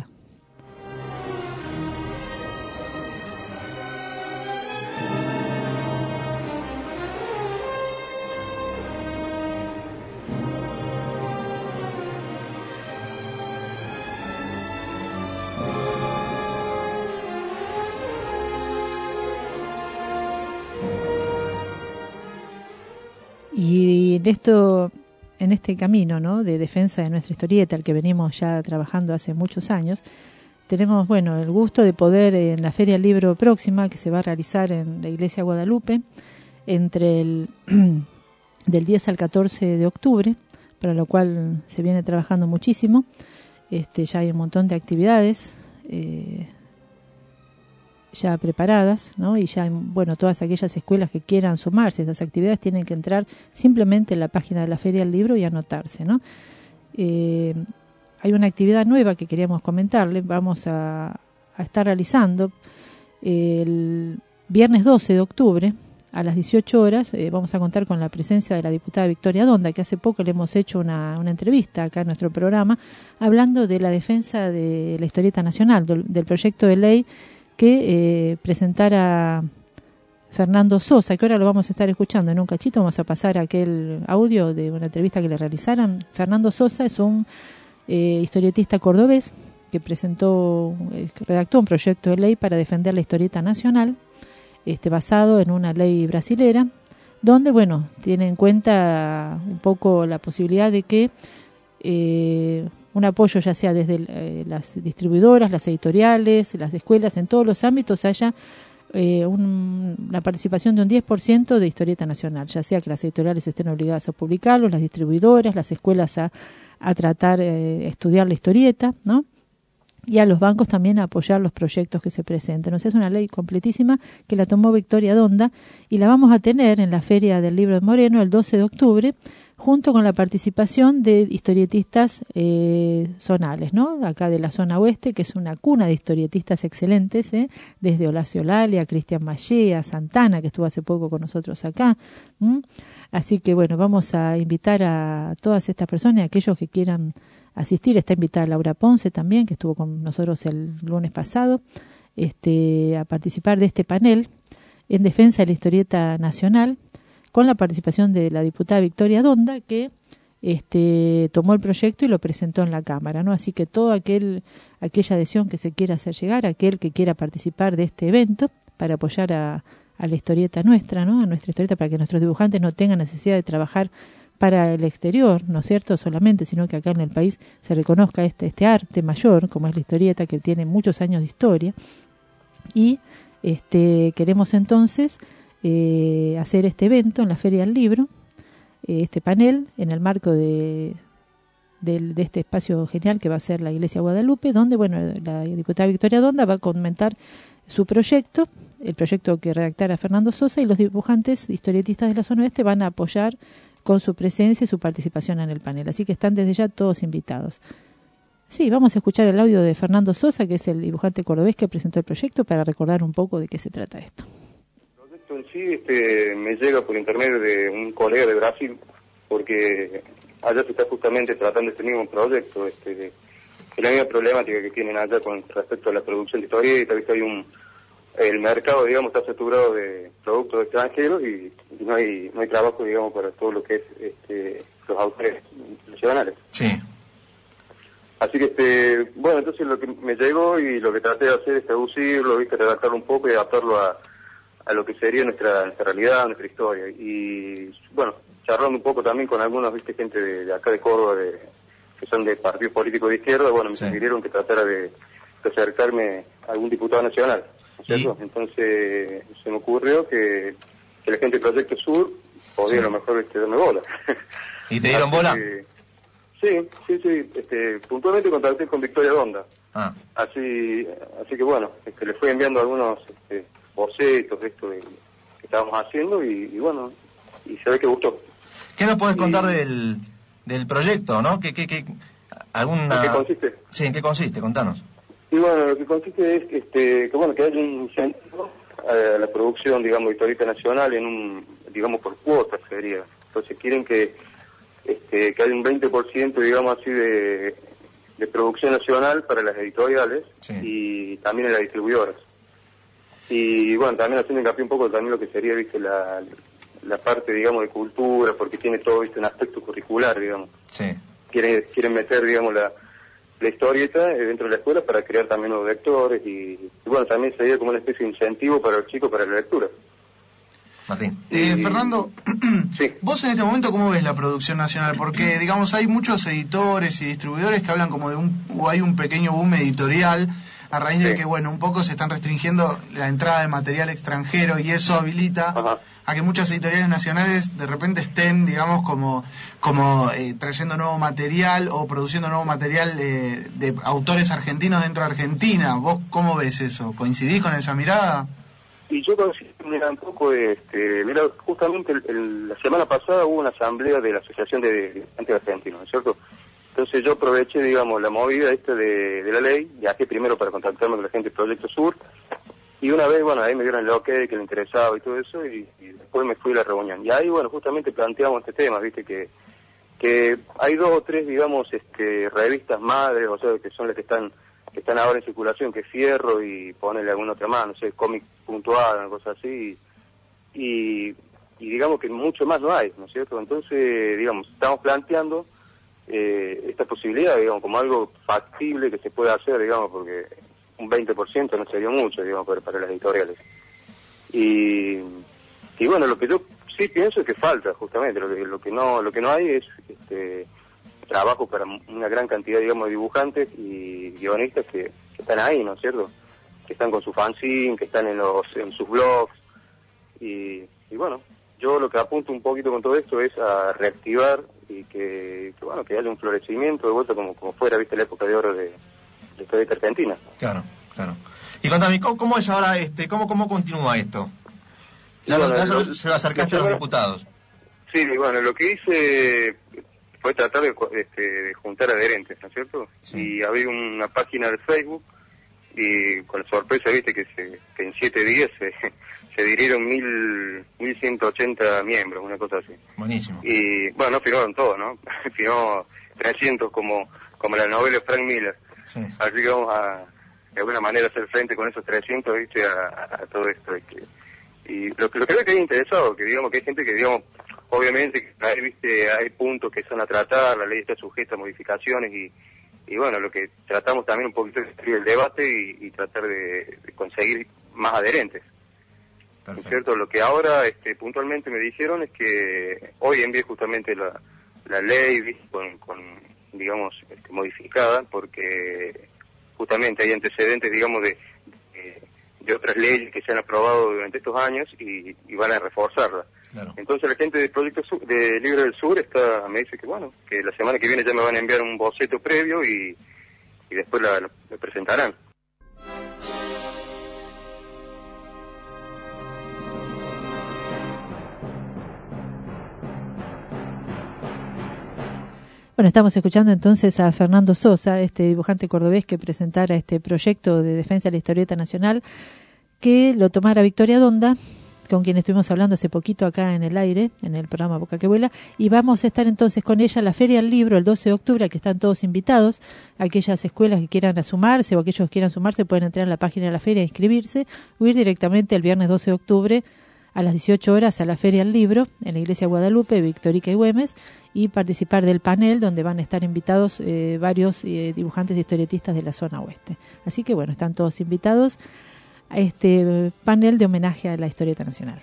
Y en esto, en este camino, ¿no? De defensa de nuestra historieta, al que venimos ya trabajando hace muchos años, tenemos, bueno, el gusto de poder en la Feria del Libro próxima, que se va a realizar en la Iglesia Guadalupe, entre el del diez al catorce de octubre, para lo cual se viene trabajando muchísimo. Este, ya hay un montón de actividades eh, ya preparadas, ¿no? Y ya, bueno, todas aquellas escuelas que quieran sumarse a estas actividades tienen que entrar simplemente en la página de la Feria del Libro y anotarse, ¿no? Eh, hay una actividad nueva que queríamos comentarles. Vamos a, a estar realizando el viernes doce de octubre a las dieciocho horas. Eh, vamos a contar con la presencia de la diputada Victoria Donda, que hace poco le hemos hecho una, una entrevista acá en nuestro programa, hablando de la defensa de la historieta nacional, del, del proyecto de ley que eh, presentara Fernando Sosa, que ahora lo vamos a estar escuchando en un cachito. Vamos a pasar aquel audio de una entrevista que le realizaron. Fernando Sosa es un eh, historietista cordobés que presentó, eh, redactó un proyecto de ley para defender la historieta nacional, este, basado en una ley brasilera, donde, bueno, tiene en cuenta un poco la posibilidad de que eh, un apoyo ya sea desde eh, las distribuidoras, las editoriales, las escuelas, en todos los ámbitos haya eh, un, la participación de un diez por ciento de historieta nacional, ya sea que las editoriales estén obligadas a publicarlo, las distribuidoras, las escuelas a, a tratar, eh, estudiar la historieta, ¿no? Y a los bancos también a apoyar los proyectos que se presenten. O sea, es una ley completísima que la tomó Victoria Donda y la vamos a tener en la Feria del Libro de Moreno el doce de octubre, junto con la participación de historietistas eh, zonales, ¿no? Acá de la zona oeste, que es una cuna de historietistas excelentes, ¿eh? Desde Horacio Lalia, Cristian Mallea, Santana, que estuvo hace poco con nosotros acá. ¿Mm? Así que, bueno, vamos a invitar a todas estas personas, a aquellos que quieran asistir. Está invitada Laura Ponce también, que estuvo con nosotros el lunes pasado, este, a participar de este panel en defensa de la historieta nacional, con la participación de la diputada Victoria Donda, que este, tomó el proyecto y lo presentó en la Cámara, ¿no? Así que todo aquel, aquella adhesión que se quiera hacer llegar, aquel que quiera participar de este evento para apoyar a, a la historieta nuestra, ¿no? A nuestra historieta, para que nuestros dibujantes no tengan necesidad de trabajar para el exterior, ¿no es cierto?, solamente, sino que acá en el país se reconozca este, este arte mayor, como es la historieta, que tiene muchos años de historia. Y este, queremos entonces eh, hacer este evento en la Feria del Libro, eh, este panel, en el marco de, de, de este espacio genial que va a ser la Iglesia Guadalupe, donde, bueno, la diputada Victoria Donda va a comentar su proyecto, el proyecto que redactara Fernando Sosa, y los dibujantes historietistas de la zona oeste van a apoyar con su presencia y su participación en el panel. Así que están desde ya todos invitados. Sí, vamos a escuchar el audio de Fernando Sosa, que es el dibujante cordobés que presentó el proyecto, para recordar un poco de qué se trata esto. El proyecto en sí este, me llega por intermedio de un colega de Brasil, porque allá se está justamente tratando este mismo proyecto, este, de, de la misma problemática que tienen allá con respecto a la producción de historieta. Visto, hay un el mercado, digamos, está saturado de productos extranjeros y, y no hay no hay trabajo, digamos, para todo lo que es este, los autores nacionales. Sí. Así que, este, bueno, entonces lo que me llegó y lo que traté de hacer es traducirlo, ¿viste? Redactarlo un poco y adaptarlo a, a lo que sería nuestra, nuestra realidad, nuestra historia. Y, bueno, charlando un poco también con algunos, ¿viste? Gente de, de acá de Córdoba, de, que son de partidos políticos de izquierda, bueno, me sí. sugirieron que tratara de, de acercarme a algún diputado nacional. ¿Cierto? Entonces se me ocurrió que, que la gente de Proyecto Sur podía sí. a lo mejor este, darme bola. ¿Y te dieron bola? Que, sí, sí, sí. Este, puntualmente contacté con Victoria Donda. Ah. Así así que bueno, este, le fui enviando algunos este, bocetos de esto de, que estábamos haciendo y, y bueno, y se ve que gustó. ¿Qué nos podés y, contar del, del proyecto, no? ¿Qué, qué, qué, alguna... ¿En qué consiste? Sí, ¿en qué consiste? Contanos. Y bueno, lo que consiste es este, que bueno que haya un incentivo a la producción, digamos, de historieta nacional en un, digamos, por cuotas sería. Entonces quieren que este, que haya un veinte por ciento, digamos así, de, de producción nacional para las editoriales sí. y también en las distribuidoras. Y bueno, también haciendo hincapié un poco también lo que sería, viste, la, la parte, digamos, de cultura, porque tiene todo, viste, un aspecto curricular, digamos. Sí. Quieren, quieren meter, digamos, la la historieta dentro de la escuela para crear también nuevos lectores y, y bueno, también sería como una especie de incentivo para los chicos para la lectura. Martín. Eh, Fernando, sí. vos en este momento, ¿cómo ves la producción nacional? Porque, digamos, hay muchos editores y distribuidores que hablan como de un, o hay un pequeño boom editorial a raíz de sí. que, bueno, un poco se están restringiendo la entrada de material extranjero y eso habilita Ajá. a que muchas editoriales nacionales de repente estén, digamos, como como eh, trayendo nuevo material o produciendo nuevo material eh, de autores argentinos dentro de Argentina. ¿Vos cómo ves eso? ¿Coincidís con esa mirada? Y yo coincido, mira, un poco, este, mira, justamente el, el, la semana pasada hubo una asamblea de la Asociación de Dibujantes Argentinos, ¿no es cierto? Entonces yo aproveché, digamos, la movida esta de, de la ley, viajé primero para contactarme con la gente de Proyecto Sur, y una vez, bueno, ahí me dieron el ok, que le interesaba y todo eso, y, y después me fui a la reunión. Y ahí, bueno, justamente planteamos este tema, viste, que que hay dos o tres, digamos, este, revistas madres, o sea, que son las que están que están ahora en circulación, que Fierro y ponerle alguna otra más, no sé, Cómic Puntual, una cosa así, y, y digamos que mucho más no hay, ¿no es cierto? Entonces, digamos, estamos planteando eh, esta posibilidad, digamos, como algo factible que se pueda hacer, digamos, porque un veinte por ciento no sería mucho, digamos, para, para las editoriales. Y, y bueno, lo que yo sí pienso que falta justamente, lo que, lo que no lo que no hay es este trabajo para una gran cantidad, digamos, de dibujantes y guionistas que, que están ahí, ¿no es cierto? Que están con su fanzine, que están en los en sus blogs y, y bueno, yo lo que apunto un poquito con todo esto es a reactivar y que, que bueno, que haya un florecimiento de vuelta como, como fuera, viste, la época de oro de, de la historieta argentina. Claro, claro. Y contame, ¿cómo, cómo es ahora, este, cómo, cómo continúa esto? Ya, bueno, lo, ya lo, se lo acercaste a los diputados. Sí, bueno, lo que hice fue tratar de, este, de juntar adherentes, ¿no es cierto? Sí. Y había una página de Facebook y con la sorpresa, viste, que, se, que en siete días se, se adhirieron mil, mil ciento ochenta miembros, una cosa así. Buenísimo. Y bueno, no firmaron todos, ¿no? Firmó trescientos como, como la novela de Frank Miller. Sí. Así que vamos a, de alguna manera, hacer frente con esos trescientos, viste, a, a todo esto. Este. Y lo, lo que veo que hay interesado, que digamos que hay gente que, digamos, obviamente, hay, viste, hay puntos que son a tratar, la ley está sujeta a modificaciones y, y bueno, lo que tratamos también un poquito es abrir el debate y, y tratar de, de conseguir más adherentes. ¿No es cierto? Lo que ahora este, puntualmente me dijeron es que hoy envié justamente la, la ley, ¿viste? Con, con, digamos, este, modificada, porque justamente hay antecedentes, digamos, de, de, de otras leyes que se han aprobado durante estos años y, y van a reforzarla. Claro. Entonces la gente del Proyecto Sur, de Libre del Sur está, me dice que bueno, que la semana que viene ya me van a enviar un boceto previo y, y después la, la, la presentarán. Bueno, estamos escuchando entonces a Fernando Sosa, este dibujante cordobés que presentara este proyecto de defensa de la historieta nacional, que lo tomara Victoria Donda, con quien estuvimos hablando hace poquito acá en el aire, en el programa Boca que Vuela, y vamos a estar entonces con ella en la Feria del Libro el doce de octubre, que están todos invitados. Aquellas escuelas que quieran sumarse o aquellos que quieran sumarse pueden entrar en la página de la feria e inscribirse, o ir directamente el viernes doce de octubre a las dieciocho horas a la Feria del Libro en la Iglesia Guadalupe, Victorica y Güemes, y participar del panel donde van a estar invitados eh, varios eh, dibujantes y historietistas de la zona oeste. Así que bueno, están todos invitados a este panel de homenaje a la historieta nacional.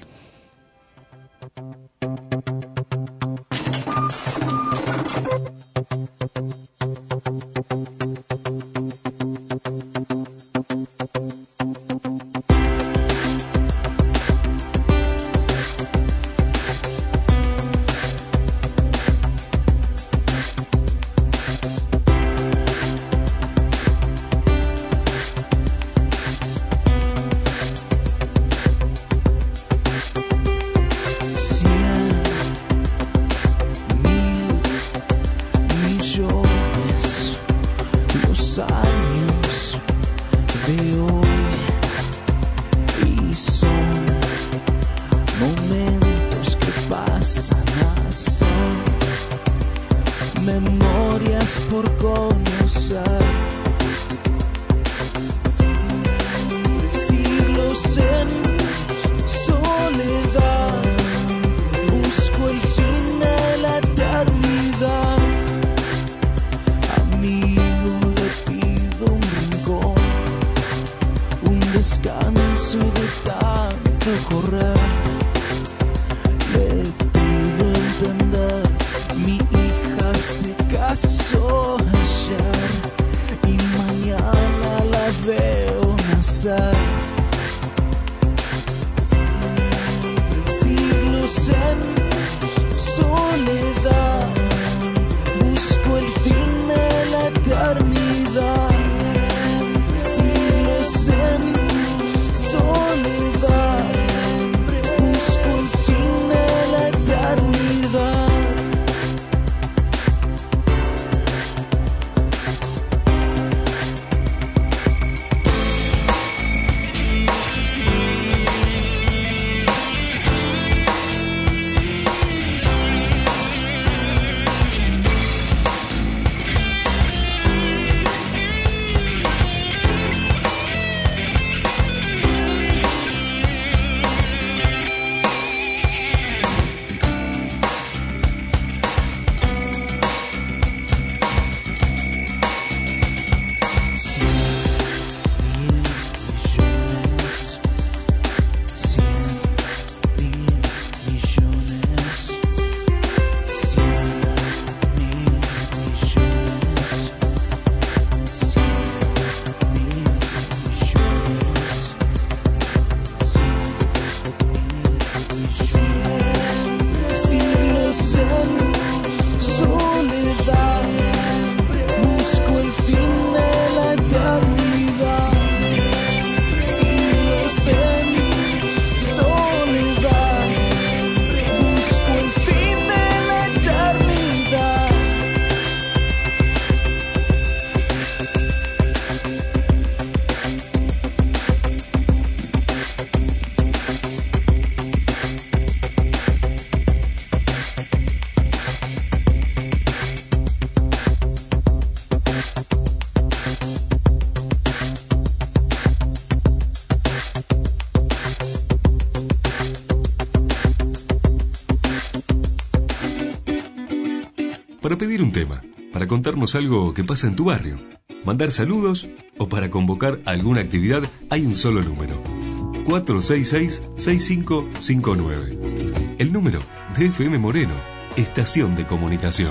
para pedir un tema, para contarnos algo que pasa en tu barrio, mandar saludos o para convocar alguna actividad, hay un solo número. cuatro seis seis, seis cinco cinco nueve. El número de F M Moreno, Estación de Comunicación.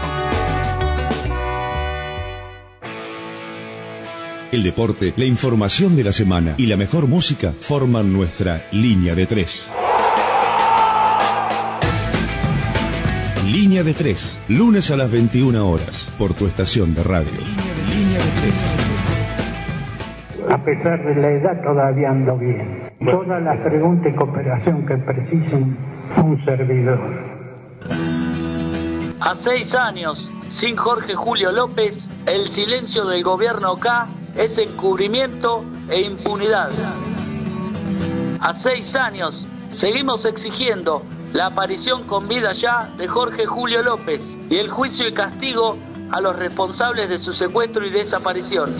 El deporte, la información de la semana y la mejor música forman nuestra línea de tres. Línea de tres, lunes a las veintiuna horas, por tu estación de radio. Línea de tres. A pesar de la edad todavía ando bien. Todas las preguntas y cooperación que precisen un servidor. A seis años, sin Jorge Julio López, el silencio del gobierno K es encubrimiento e impunidad. A seis años, seguimos exigiendo la aparición con vida ya de Jorge Julio López y el juicio y castigo a los responsables de su secuestro y desaparición.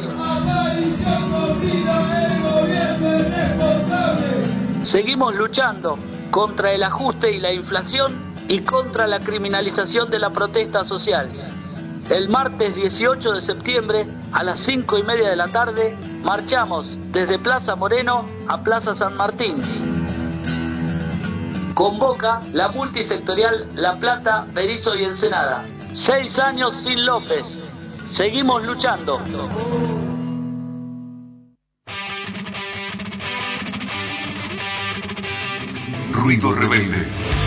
Seguimos luchando contra el ajuste y la inflación y contra la criminalización de la protesta social. El martes dieciocho de septiembre a las cinco y media de la tarde marchamos desde Plaza Moreno a Plaza San Martín. Convoca la multisectorial La Plata, Berizo y Ensenada. Seis años sin López. Seguimos luchando. Ruido rebelde.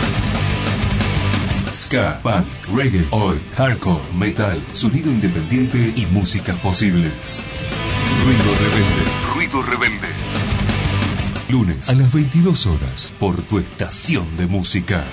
Ska, punk, reggae, oi, hardcore, metal, sonido independiente y músicas posibles. Ruido rebelde. Ruido rebelde. Lunes a las veintidós horas por tu estación de música.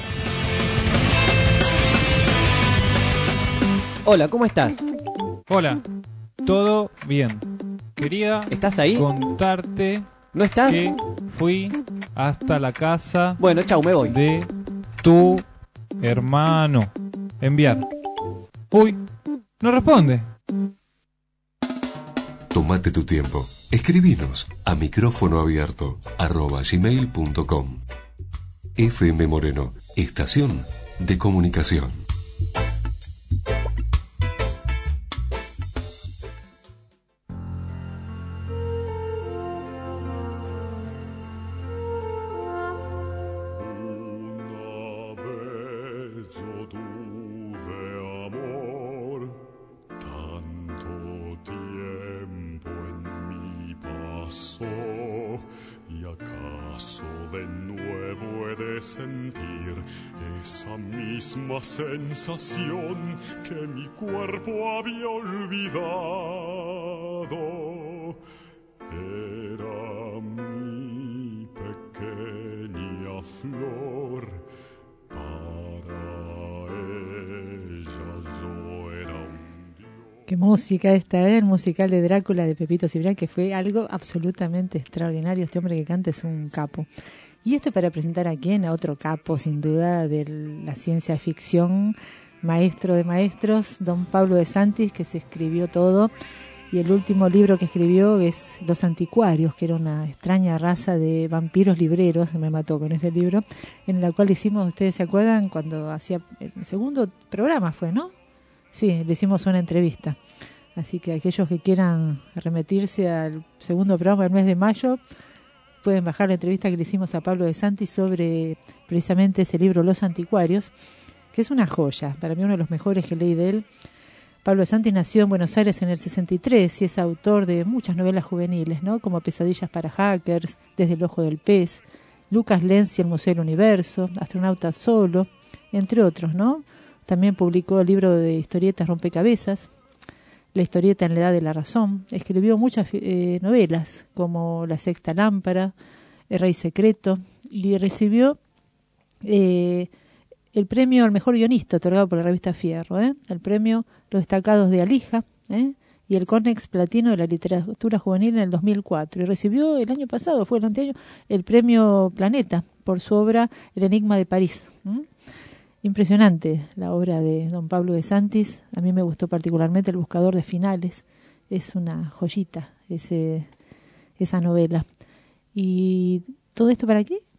Hola, ¿cómo estás? Hola, todo bien. Quería ¿Estás ahí? contarte ¿No estás? que fui hasta la casa bueno, chau, me voy. de tu hermano. Enviar. Uy, no responde. Tómate tu tiempo. Escribinos a micrófono abierto arroba gmail punto com. F M Moreno, Estación de Comunicación. Y acaso de nuevo he de sentir esa misma sensación que mi cuerpo había olvidado. Era mi pequeña flor, para ella yo era un... Qué música esta, ¿eh? El musical de Drácula de Pepito Cibrián, que fue algo absolutamente extraordinario. Este hombre que canta es un capo. Y esto para presentar a quién, a otro capo, sin duda, de la ciencia ficción, maestro de maestros, don Pablo de Santis, que se escribió todo. Y el último libro que escribió es Los Anticuarios, que era una extraña raza de vampiros libreros, me mató con ese libro, en la cual hicimos, ustedes se acuerdan, cuando hacía el segundo programa fue, ¿no? Sí, le hicimos una entrevista. Así que aquellos que quieran remitirse al segundo programa del mes de mayo, pueden bajar la entrevista que le hicimos a Pablo de Santis sobre precisamente ese libro Los Anticuarios, que es una joya, para mí uno de los mejores que leí de él. Pablo de Santis nació en Buenos Aires en el sesenta y tres y es autor de muchas novelas juveniles, ¿no? Como Pesadillas para Hackers, Desde el Ojo del Pez, Lucas Lenz y el Museo del Universo, Astronauta Solo, entre otros, ¿no? También publicó el libro de historietas Rompecabezas, La historieta en la edad de la razón. Escribió muchas eh, novelas, como La Sexta Lámpara, El Rey Secreto, y recibió eh, el premio al mejor guionista otorgado por la revista Fierro, ¿eh? el premio Los Destacados de Alija, ¿eh? y el Conex Platino de la Literatura Juvenil en el dos mil cuatro. Y recibió el año pasado, fue el anteaño, el premio Planeta por su obra El Enigma de París. ¿eh? Impresionante la obra de don Pablo de Santis. A mí me gustó particularmente El Buscador de Finales. Es una joyita ese, esa novela. ¿Y todo esto para qué?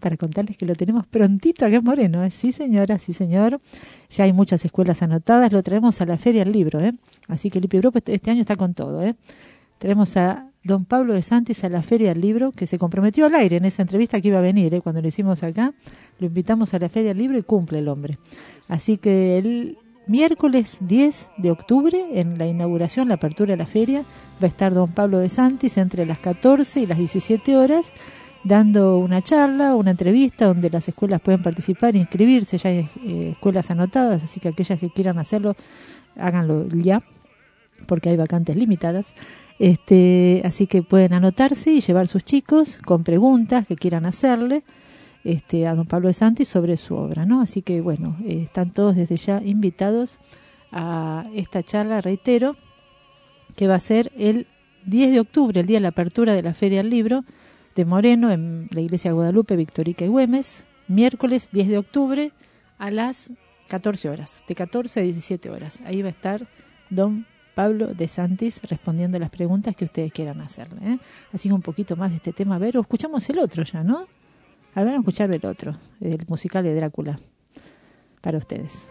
para contarles que lo tenemos prontito acá en Moreno. ¿eh? Sí, señora, sí, señor. Ya hay muchas escuelas anotadas. Lo traemos a la Feria del Libro. ¿eh? Así que el I P I Europa este año está con todo. ¿eh? Traemos a don Pablo de Santis a la Feria del Libro, que se comprometió al aire en esa entrevista que iba a venir. ¿eh? Cuando lo hicimos acá, lo invitamos a la Feria del Libro y cumple el hombre. Así que el miércoles diez de octubre, en la inauguración, la apertura de la feria, va a estar don Pablo de Santis entre las catorce y las diecisiete horas, dando una charla, una entrevista donde las escuelas pueden participar, inscribirse. Ya hay eh, escuelas anotadas, así que aquellas que quieran hacerlo, háganlo ya, porque hay vacantes limitadas. Este, así que pueden anotarse y llevar sus chicos con preguntas que quieran hacerle este, a don Pablo de Santis sobre su obra, ¿no? Así que, bueno, eh, están todos desde ya invitados a esta charla, reitero, que va a ser el diez de octubre, el día de la apertura de la Feria del Libro de Moreno, en la Iglesia de Guadalupe, Victorica y Güemes, miércoles diez de octubre a las catorce horas, de catorce a diecisiete horas. Ahí va a estar don Pablo de Santis respondiendo a las preguntas que ustedes quieran hacerle. ¿eh? Así que un poquito más de este tema. A ver, o escuchamos el otro ya, ¿no? A ver, a escuchar el otro, el musical de Drácula, para ustedes.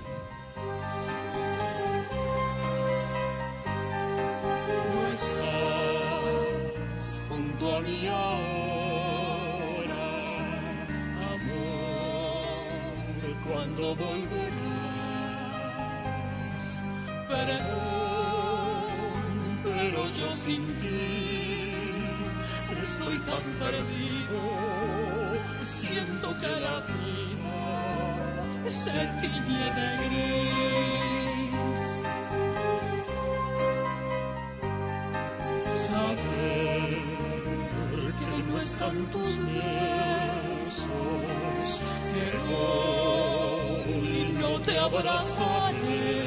Junto a mí ahora, amor, cuando volverás, perdón, pero yo sin ti estoy tan perdido, siento que la vida se tiñe de gris. Saber que no están tus besos, que hoy no te abrazaré,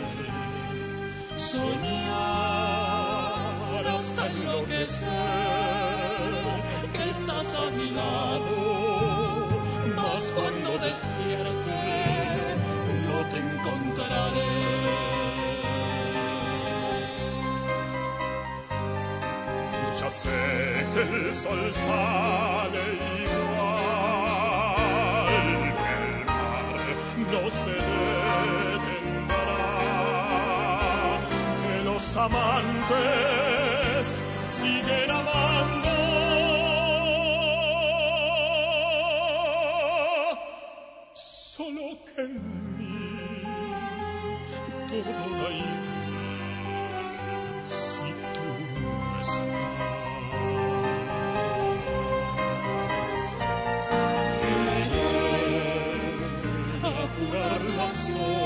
soñar hasta enloquecer que estás a mi lado, mas cuando despierte no te encontraré. Ya sé que el sol sale igual que el mar, no se detendrá, que los amantes siguen amando. Solo que en mí todo da igual si tú no estás. Apurar las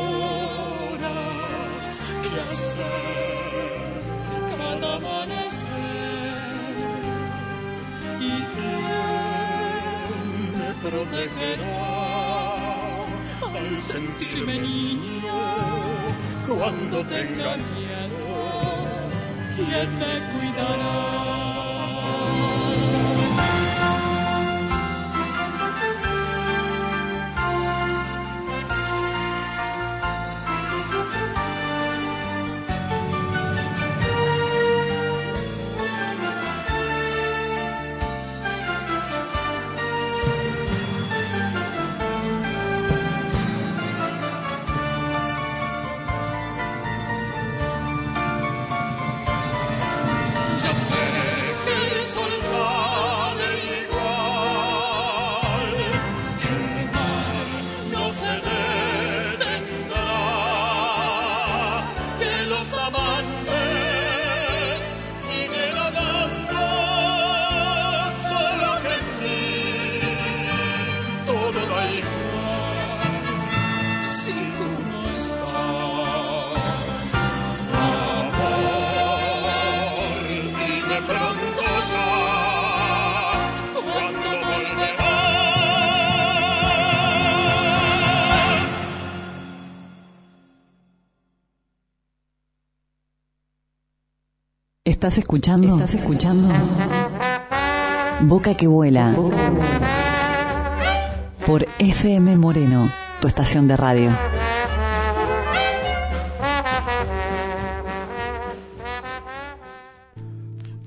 horas que hacer cada amanecer, y quién me protegerá al sentirme niño cuando tenga miedo, quién me cuidará. ¿Estás escuchando? ¿Estás escuchando? Boca que vuela. Por F M Moreno, tu estación de radio.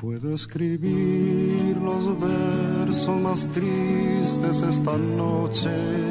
Puedo escribir los versos más tristes esta noche.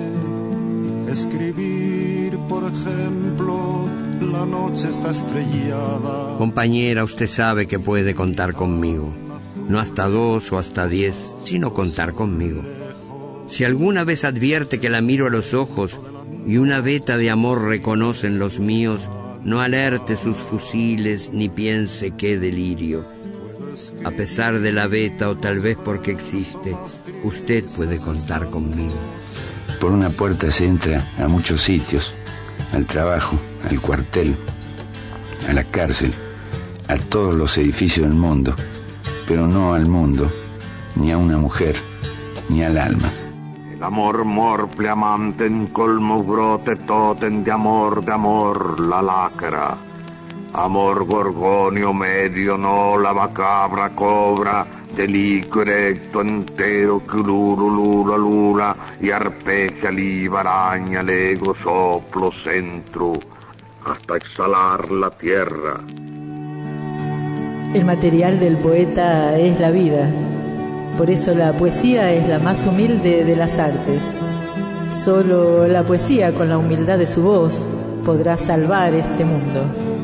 Escribir, por ejemplo, la noche está estrellada. Compañera, usted sabe que puede contar conmigo. No hasta dos o hasta diez, sino contar conmigo. Si alguna vez advierte que la miro a los ojos y una veta de amor reconoce en los míos, no alerte sus fusiles ni piense qué delirio. A pesar de la veta o tal vez porque existe, usted puede contar conmigo. Por una puerta se entra a muchos sitios, al trabajo, al cuartel, a la cárcel, a todos los edificios del mundo, pero no al mundo, ni a una mujer, ni al alma. El amor morple amante en colmo brote totem de amor, de amor, la lacra. Amor gorgonio medio, no la macabra cobra, delico erecto entero que lura, lura, lura, y arpeggia liba araña, lego soplo centro, hasta exhalar la tierra. El material del poeta es la vida. Por eso la poesía es la más humilde de las artes. Solo la poesía, con la humildad de su voz, podrá salvar este mundo.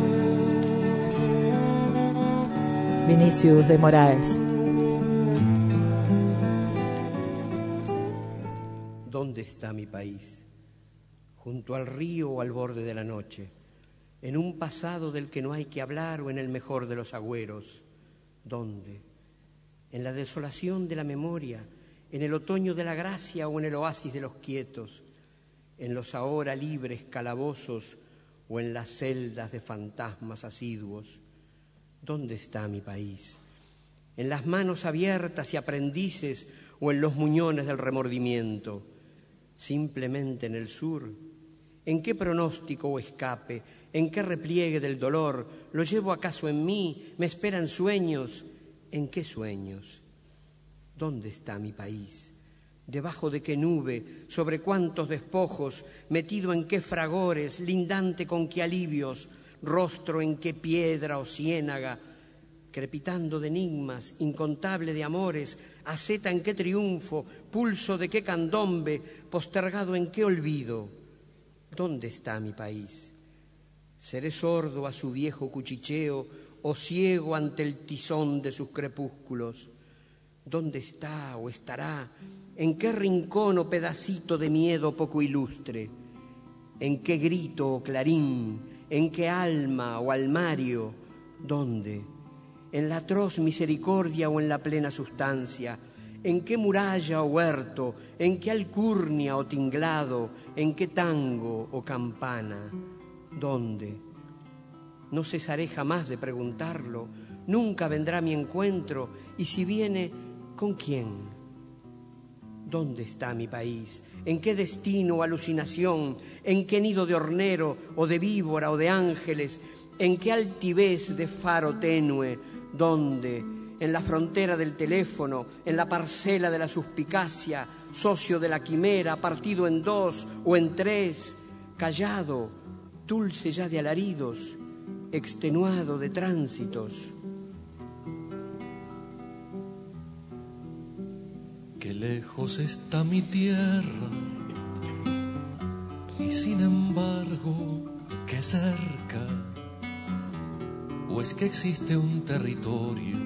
Vinicius de Moraes. ¿Dónde está mi país? Junto al río o al borde de la noche, en un pasado del que no hay que hablar o en el mejor de los agüeros. ¿Dónde? En la desolación de la memoria, en el otoño de la gracia o en el oasis de los quietos, en los ahora libres calabozos o en las celdas de fantasmas asiduos. ¿Dónde está mi país? ¿En las manos abiertas y aprendices o en los muñones del remordimiento? ¿Simplemente en el sur? ¿En qué pronóstico o escape? ¿En qué repliegue del dolor? ¿Lo llevo acaso en mí? ¿Me esperan sueños? ¿En qué sueños? ¿Dónde está mi país? ¿Debajo de qué nube? ¿Sobre cuántos despojos? ¿Metido en qué fragores? ¿Lindante con qué alivios? ¿Rostro en qué piedra o ciénaga? Crepitando de enigmas, incontable de amores, aceta en qué triunfo, pulso de qué candombe, postergado en qué olvido. ¿Dónde está mi país? ¿Seré sordo a su viejo cuchicheo o ciego ante el tizón de sus crepúsculos? ¿Dónde está o estará? ¿En qué rincón o pedacito de miedo poco ilustre? ¿En qué grito o clarín? ¿En qué alma o almario? ¿Dónde? ¿En la atroz misericordia o en la plena sustancia? ¿En qué muralla o huerto? ¿En qué alcurnia o tinglado? ¿En qué tango o campana? ¿Dónde? No cesaré jamás de preguntarlo, nunca vendrá a mi encuentro, y si viene, ¿con quién? ¿Dónde está mi país? ¿En qué destino o alucinación? ¿En qué nido de hornero o de víbora o de ángeles? ¿En qué altivez de faro tenue? ¿Dónde? ¿En la frontera del teléfono? ¿En la parcela de la suspicacia? ¿Socio de la quimera? ¿Partido en dos o en tres? ¿Callado? ¿Dulce ya de alaridos? ¿Extenuado de tránsitos? Qué lejos está mi tierra y sin embargo qué cerca. ¿O es que existe un territorio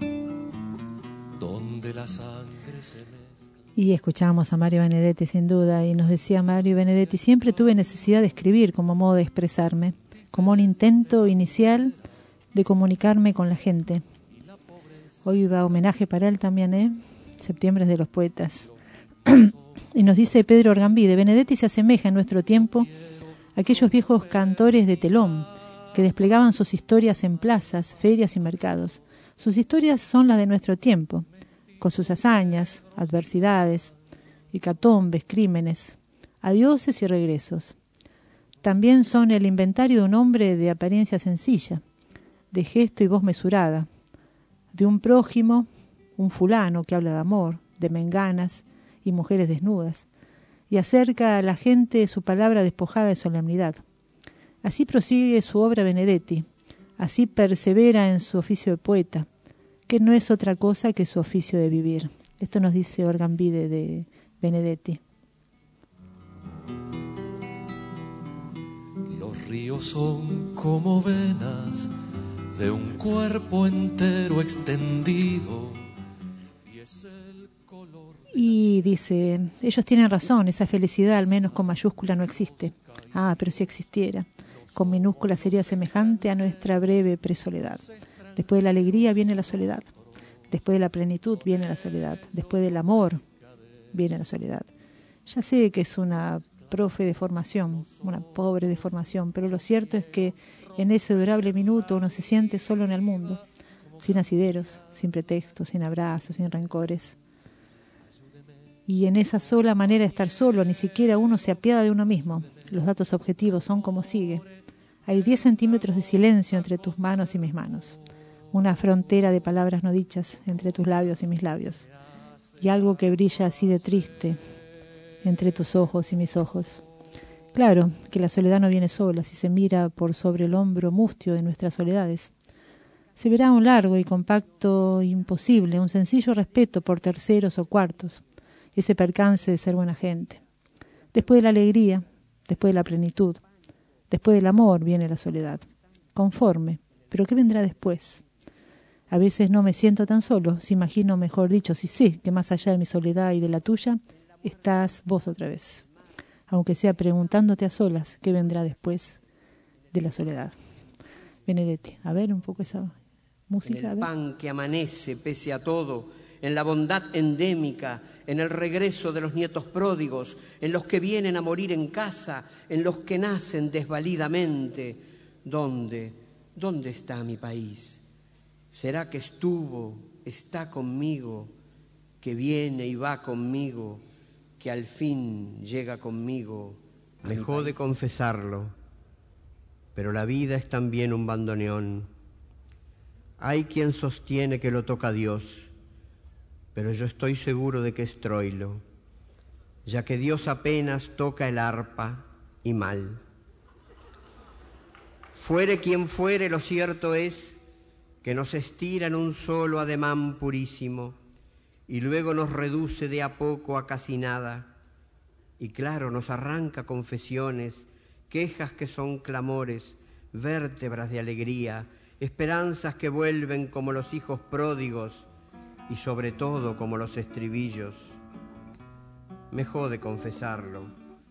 donde la sangre se mezcla? Y escuchamos a Mario Benedetti sin duda, y nos decía Mario Benedetti: siempre tuve necesidad de escribir como modo de expresarme, como un intento inicial de comunicarme con la gente. Hoy va homenaje para él también, ¿eh? Septiembre es de los poetas. Y nos dice Pedro Orgambide: Benedetti se asemeja en nuestro tiempo a aquellos viejos cantores de telón que desplegaban sus historias en plazas, ferias y mercados. Sus historias son las de nuestro tiempo, con sus hazañas, adversidades, hecatombes, crímenes, adioses y regresos. También son el inventario de un hombre de apariencia sencilla, de gesto y voz mesurada, de un prójimo, un fulano que habla de amor, de menganas y mujeres desnudas, y acerca a la gente su palabra despojada de solemnidad. Así prosigue su obra Benedetti, así persevera en su oficio de poeta, que no es otra cosa que su oficio de vivir. Esto nos dice Organ Vitae de Benedetti. Los ríos son como venas de un cuerpo entero extendido. Y dice, ellos tienen razón, esa felicidad al menos con mayúscula no existe. Ah, pero si existiera, con minúscula sería semejante a nuestra breve presoledad. Después de la alegría viene la soledad. Después de la plenitud viene la soledad. Después del amor viene la soledad. Ya sé que es una profe de formación, una pobre de formación, pero lo cierto es que en ese durable minuto uno se siente solo en el mundo, sin asideros, sin pretextos, sin abrazos, sin rencores. Y en esa sola manera de estar solo, ni siquiera uno se apiada de uno mismo. Los datos objetivos son como sigue. Hay diez centímetros de silencio entre tus manos y mis manos. Una frontera de palabras no dichas entre tus labios y mis labios. Y algo que brilla así de triste entre tus ojos y mis ojos. Claro que la soledad no viene sola si se mira por sobre el hombro mustio de nuestras soledades. Se verá un largo y compacto imposible, un sencillo respeto por terceros o cuartos. Ese percance de ser buena gente. Después de la alegría, después de la plenitud, después del amor viene la soledad. Conforme, pero ¿qué vendrá después? A veces no me siento tan solo, si imagino, mejor dicho, si sé que más allá de mi soledad y de la tuya, estás vos otra vez. Aunque sea preguntándote a solas qué vendrá después de la soledad. Benedetti, a ver un poco esa música. En el a ver. pan que amanece pese a todo, en la bondad endémica, en el regreso de los nietos pródigos, en los que vienen a morir en casa, en los que nacen desvalidamente. ¿Dónde, dónde está mi país? ¿Será que estuvo, está conmigo, que viene y va conmigo, que al fin llega conmigo? Me jode confesarlo, pero la vida es también un bandoneón. Hay quien sostiene que lo toca Dios, pero yo estoy seguro de que es Troilo, ya que Dios apenas toca el arpa y mal. Fuere quien fuere, lo cierto es que nos estira en un solo ademán purísimo y luego nos reduce de a poco a casi nada. Y claro, nos arranca confesiones, quejas que son clamores, vértebras de alegría, esperanzas que vuelven como los hijos pródigos y sobre todo como los estribillos. Me jode confesarlo.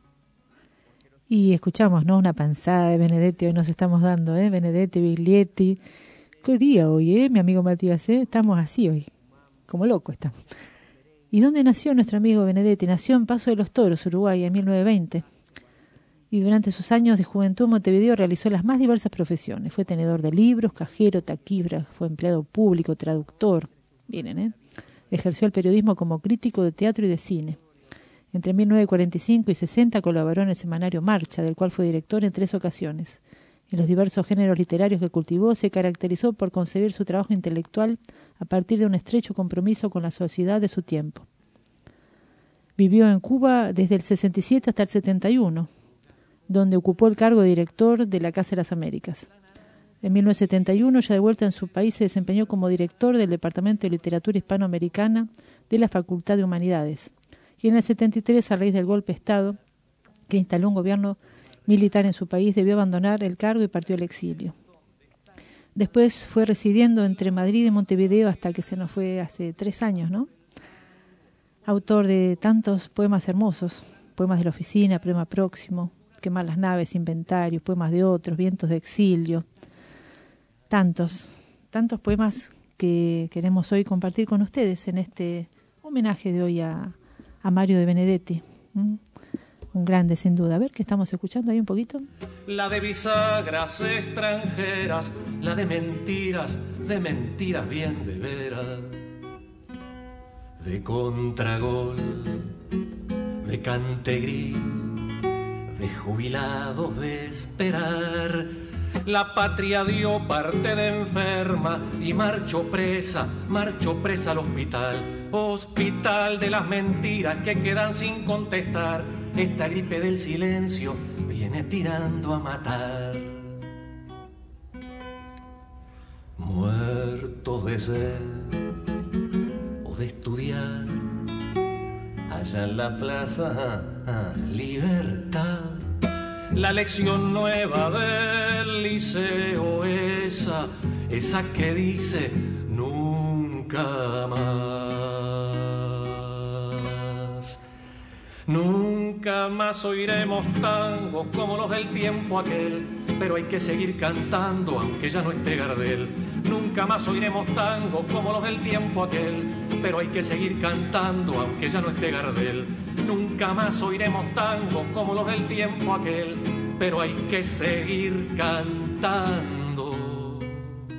Y escuchamos, ¿no? Una panzada de Benedetti, hoy nos estamos dando, ¿eh? Benedetti, Biglietti. ¿Qué día hoy, eh? Mi amigo Matías, ¿eh? Estamos así hoy, como locos estamos. ¿Y dónde nació nuestro amigo Benedetti? Nació en Paso de los Toros, Uruguay, en mil novecientos veinte. Y durante sus años de juventud en Montevideo realizó las más diversas profesiones. Fue tenedor de libros, cajero, taquígrafo, fue empleado público, traductor. Miren, ¿eh? Ejerció el periodismo como crítico de teatro y de cine. Entre mil novecientos cuarenta y cinco y sesenta colaboró en el semanario Marcha, del cual fue director en tres ocasiones. En los diversos géneros literarios que cultivó, se caracterizó por concebir su trabajo intelectual a partir de un estrecho compromiso con la sociedad de su tiempo. Vivió en Cuba desde el sesenta y siete hasta el setenta y uno, donde ocupó el cargo de director de la Casa de las Américas. En mil novecientos setenta y uno, ya de vuelta en su país, se desempeñó como director del Departamento de Literatura Hispanoamericana de la Facultad de Humanidades. Y en el setenta y tres, a raíz del golpe de Estado, que instaló un gobierno militar en su país, debió abandonar el cargo y partió al exilio. Después fue residiendo entre Madrid y Montevideo hasta que se nos fue hace tres años, ¿no? Autor de tantos poemas hermosos, poemas de la oficina, poema próximo, Quemar las naves, inventarios, poemas de otros, vientos de exilio. Tantos, tantos poemas que queremos hoy compartir con ustedes en este homenaje de hoy a, a Mario de Benedetti. ¿Mm? Un grande sin duda. A ver, ¿qué estamos escuchando ahí un poquito? La de bisagras extranjeras, la de mentiras, de mentiras bien de veras, de contragol, de cantegrí, de jubilados de esperar. La patria dio parte de enferma y marchó presa, marchó presa al hospital, hospital de las mentiras que quedan sin contestar. Esta gripe del silencio viene tirando a matar. Muerto de sed, de estudiar. Allá en la plaza, ah, ah, Libertad. La lección nueva del liceo, esa, esa que dice nunca más. Nunca más oiremos tangos como los del tiempo aquel, pero hay que seguir cantando aunque ya no esté Gardel. Nunca más oiremos tangos como los del tiempo aquel, pero hay que seguir cantando aunque ya no esté Gardel. Nunca más oiremos tangos como los del tiempo aquel, pero hay que seguir cantando.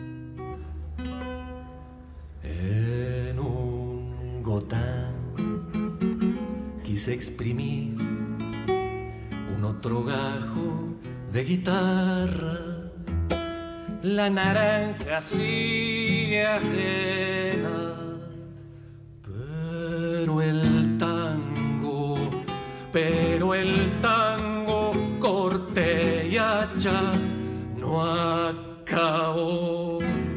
En un gotán quise exprimir un otro gajo de guitarra. La naranja sigue ajena, pero el tango, pero el tango corte y hacha no acabó.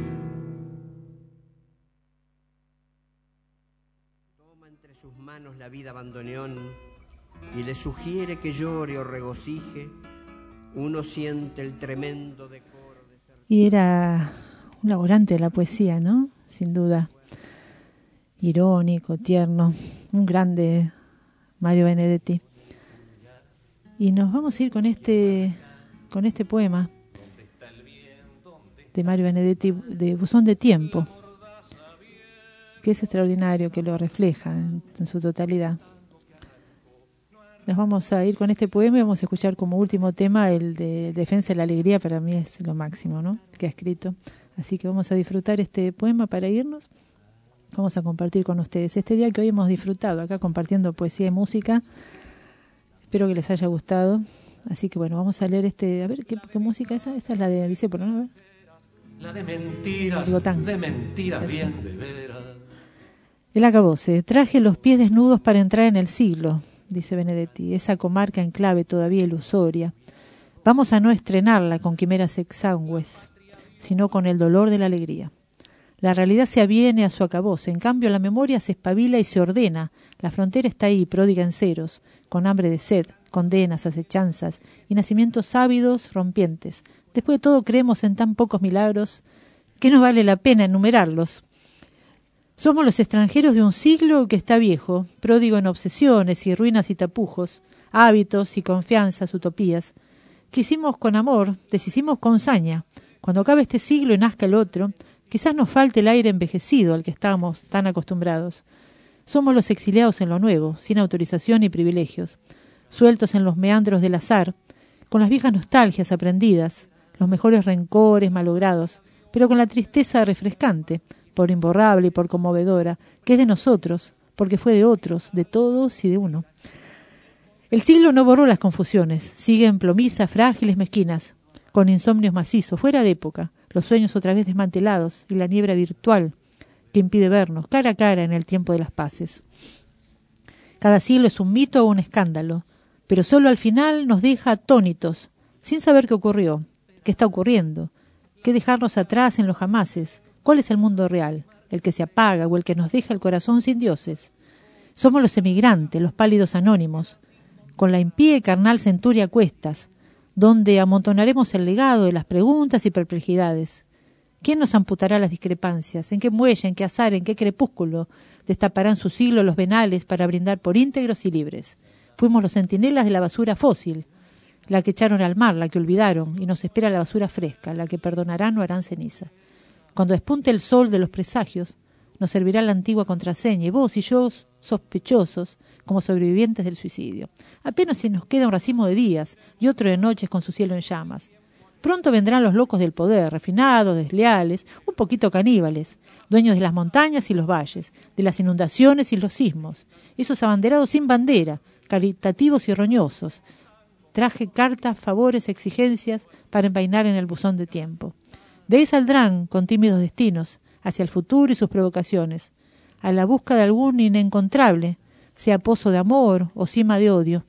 Toma entre sus manos la vida bandoneón y le sugiere que llore o regocije. Uno siente el tremendo decoro de ser... Y era un laborante de la poesía, ¿no? Sin duda. Irónico, tierno, un grande Mario Benedetti. Y nos vamos a ir con este con este poema de Mario Benedetti, de Buzón de Tiempo, que es extraordinario, que lo refleja en, en su totalidad. Nos vamos a ir con este poema y vamos a escuchar como último tema el de Defensa de la Alegría. Para mí es lo máximo, ¿no?, que ha escrito. Así que vamos a disfrutar este poema para irnos. Vamos a compartir con ustedes este día que hoy hemos disfrutado acá compartiendo poesía y música. Espero que les haya gustado. Así que bueno, vamos a leer este... A ver, ¿qué, qué música es esa? Esa es la de Disépolo, ¿no? A ver. La de mentiras, de mentiras bien de veras. El acabose. Traje los pies desnudos para entrar en el siglo, dice Benedetti, esa comarca en clave todavía ilusoria. Vamos a no estrenarla con quimeras exangües, sino con el dolor de la alegría. La realidad se aviene a su acabose, en cambio la memoria se espabila y se ordena. La frontera está ahí, pródiga en ceros, con hambre de sed, condenas, acechanzas y nacimientos ávidos, rompientes. Después de todo creemos en tan pocos milagros que no vale la pena enumerarlos. Somos los extranjeros de un siglo que está viejo, pródigo en obsesiones y ruinas y tapujos, hábitos y confianzas, utopías. Quisimos con amor, deshicimos con saña. Cuando acabe este siglo y nazca el otro, quizás nos falte el aire envejecido al que estamos tan acostumbrados. Somos los exiliados en lo nuevo, sin autorización ni privilegios, sueltos en los meandros del azar, con las viejas nostalgias aprendidas, los mejores rencores malogrados, pero con la tristeza refrescante, por imborrable y por conmovedora, que es de nosotros, porque fue de otros, de todos y de uno. El siglo no borró las confusiones, siguen plomisas, frágiles, mezquinas, con insomnios macizos, fuera de época, los sueños otra vez desmantelados y la niebla virtual que impide vernos cara a cara en el tiempo de las paces. Cada siglo es un mito o un escándalo, pero solo al final nos deja atónitos, sin saber qué ocurrió, qué está ocurriendo, qué dejarnos atrás en los jamases. ¿Cuál es el mundo real? ¿El que se apaga o el que nos deja el corazón sin dioses? Somos los emigrantes, los pálidos anónimos, con la impía y carnal centuria a cuestas, donde amontonaremos el legado de las preguntas y perplejidades. ¿Quién nos amputará las discrepancias? ¿En qué muelle, en qué azar, en qué crepúsculo destaparán su siglo los venales para brindar por íntegros y libres? Fuimos los centinelas de la basura fósil, la que echaron al mar, la que olvidaron, y nos espera la basura fresca, la que perdonarán o harán ceniza. Cuando despunte el sol de los presagios, nos servirá la antigua contraseña, y vos y yo, sospechosos, como sobrevivientes del suicidio. Apenas si nos queda un racimo de días y otro de noches con su cielo en llamas. Pronto vendrán los locos del poder, refinados, desleales, un poquito caníbales, dueños de las montañas y los valles, de las inundaciones y los sismos, esos abanderados sin bandera, caritativos y roñosos. Traje cartas, favores, exigencias para envainar en el buzón de tiempo. De ahí saldrán, con tímidos destinos, hacia el futuro y sus provocaciones, a la busca de algún inencontrable, sea pozo de amor o cima de odio.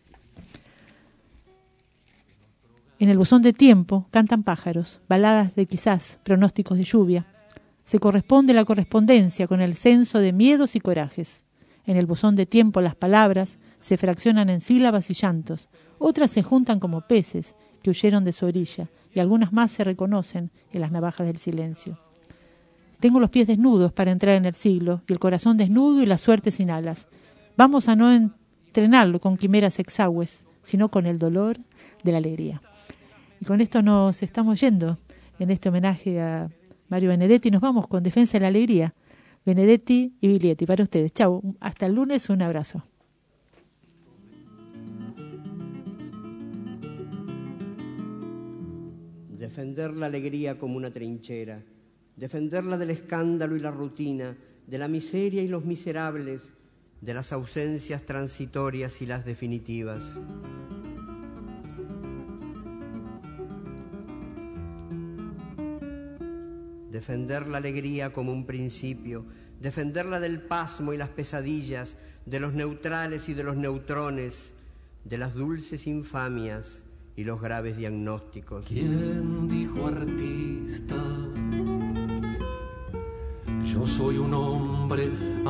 En el buzón de tiempo cantan pájaros, baladas de quizás, pronósticos de lluvia. Se corresponde la correspondencia con el censo de miedos y corajes. En el buzón de tiempo las palabras se fraccionan en sílabas y llantos. Otras se juntan como peces que huyeron de su orilla, y algunas más se reconocen en las navajas del silencio. Tengo los pies desnudos para entrar en el siglo, y el corazón desnudo y la suerte sin alas. Vamos a no entrenarlo con quimeras exagües, sino con el dolor de la alegría. Y con esto nos estamos yendo en este homenaje a Mario Benedetti. Nos vamos con Defensa de la Alegría. Benedetti y Biglietti para ustedes. Chau, hasta el lunes, un abrazo. Defender la alegría como una trinchera, defenderla del escándalo y la rutina, de la miseria y los miserables, de las ausencias transitorias y las definitivas. Defender la alegría como un principio, defenderla del pasmo y las pesadillas, de los neutrales y de los neutrones, de las dulces infamias y los graves diagnósticos. ¿Quién dijo artista? Yo soy un hombre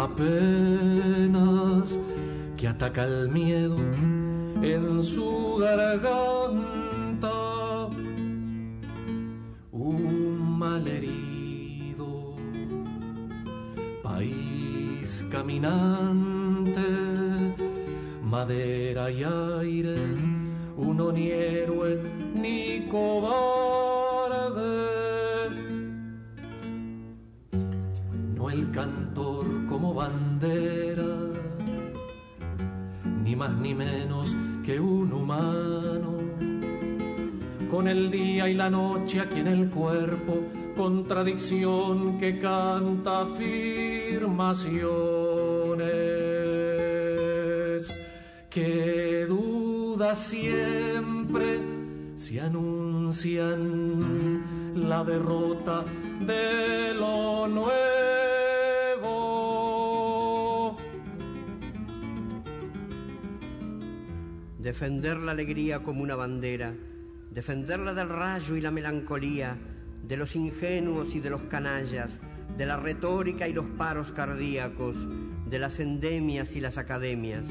apenas que ataca el miedo en su garganta, un malherido país caminante, madera y aire, uno ni héroe ni cobarde. No el cantor como bandera, ni más ni menos que un humano, con el día y la noche aquí en el cuerpo, contradicción que canta afirmaciones, que duda siempre si anuncian la derrota de lo nuevo. Defender la alegría como una bandera, defenderla del rayo y la melancolía, de los ingenuos y de los canallas, de la retórica y los paros cardíacos, de las endemias y las academias.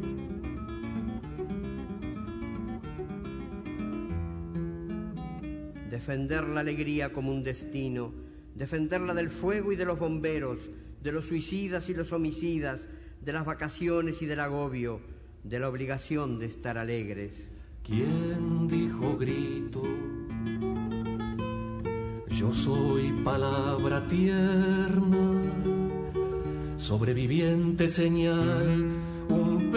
Defender la alegría como un destino, defenderla del fuego y de los bomberos, de los suicidas y los homicidas, de las vacaciones y del agobio, de la obligación de estar alegres. ¿Quién dijo grito? Yo soy palabra tierna, sobreviviente señal, un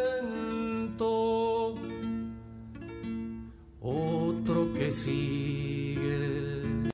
pensamiento, otro que sí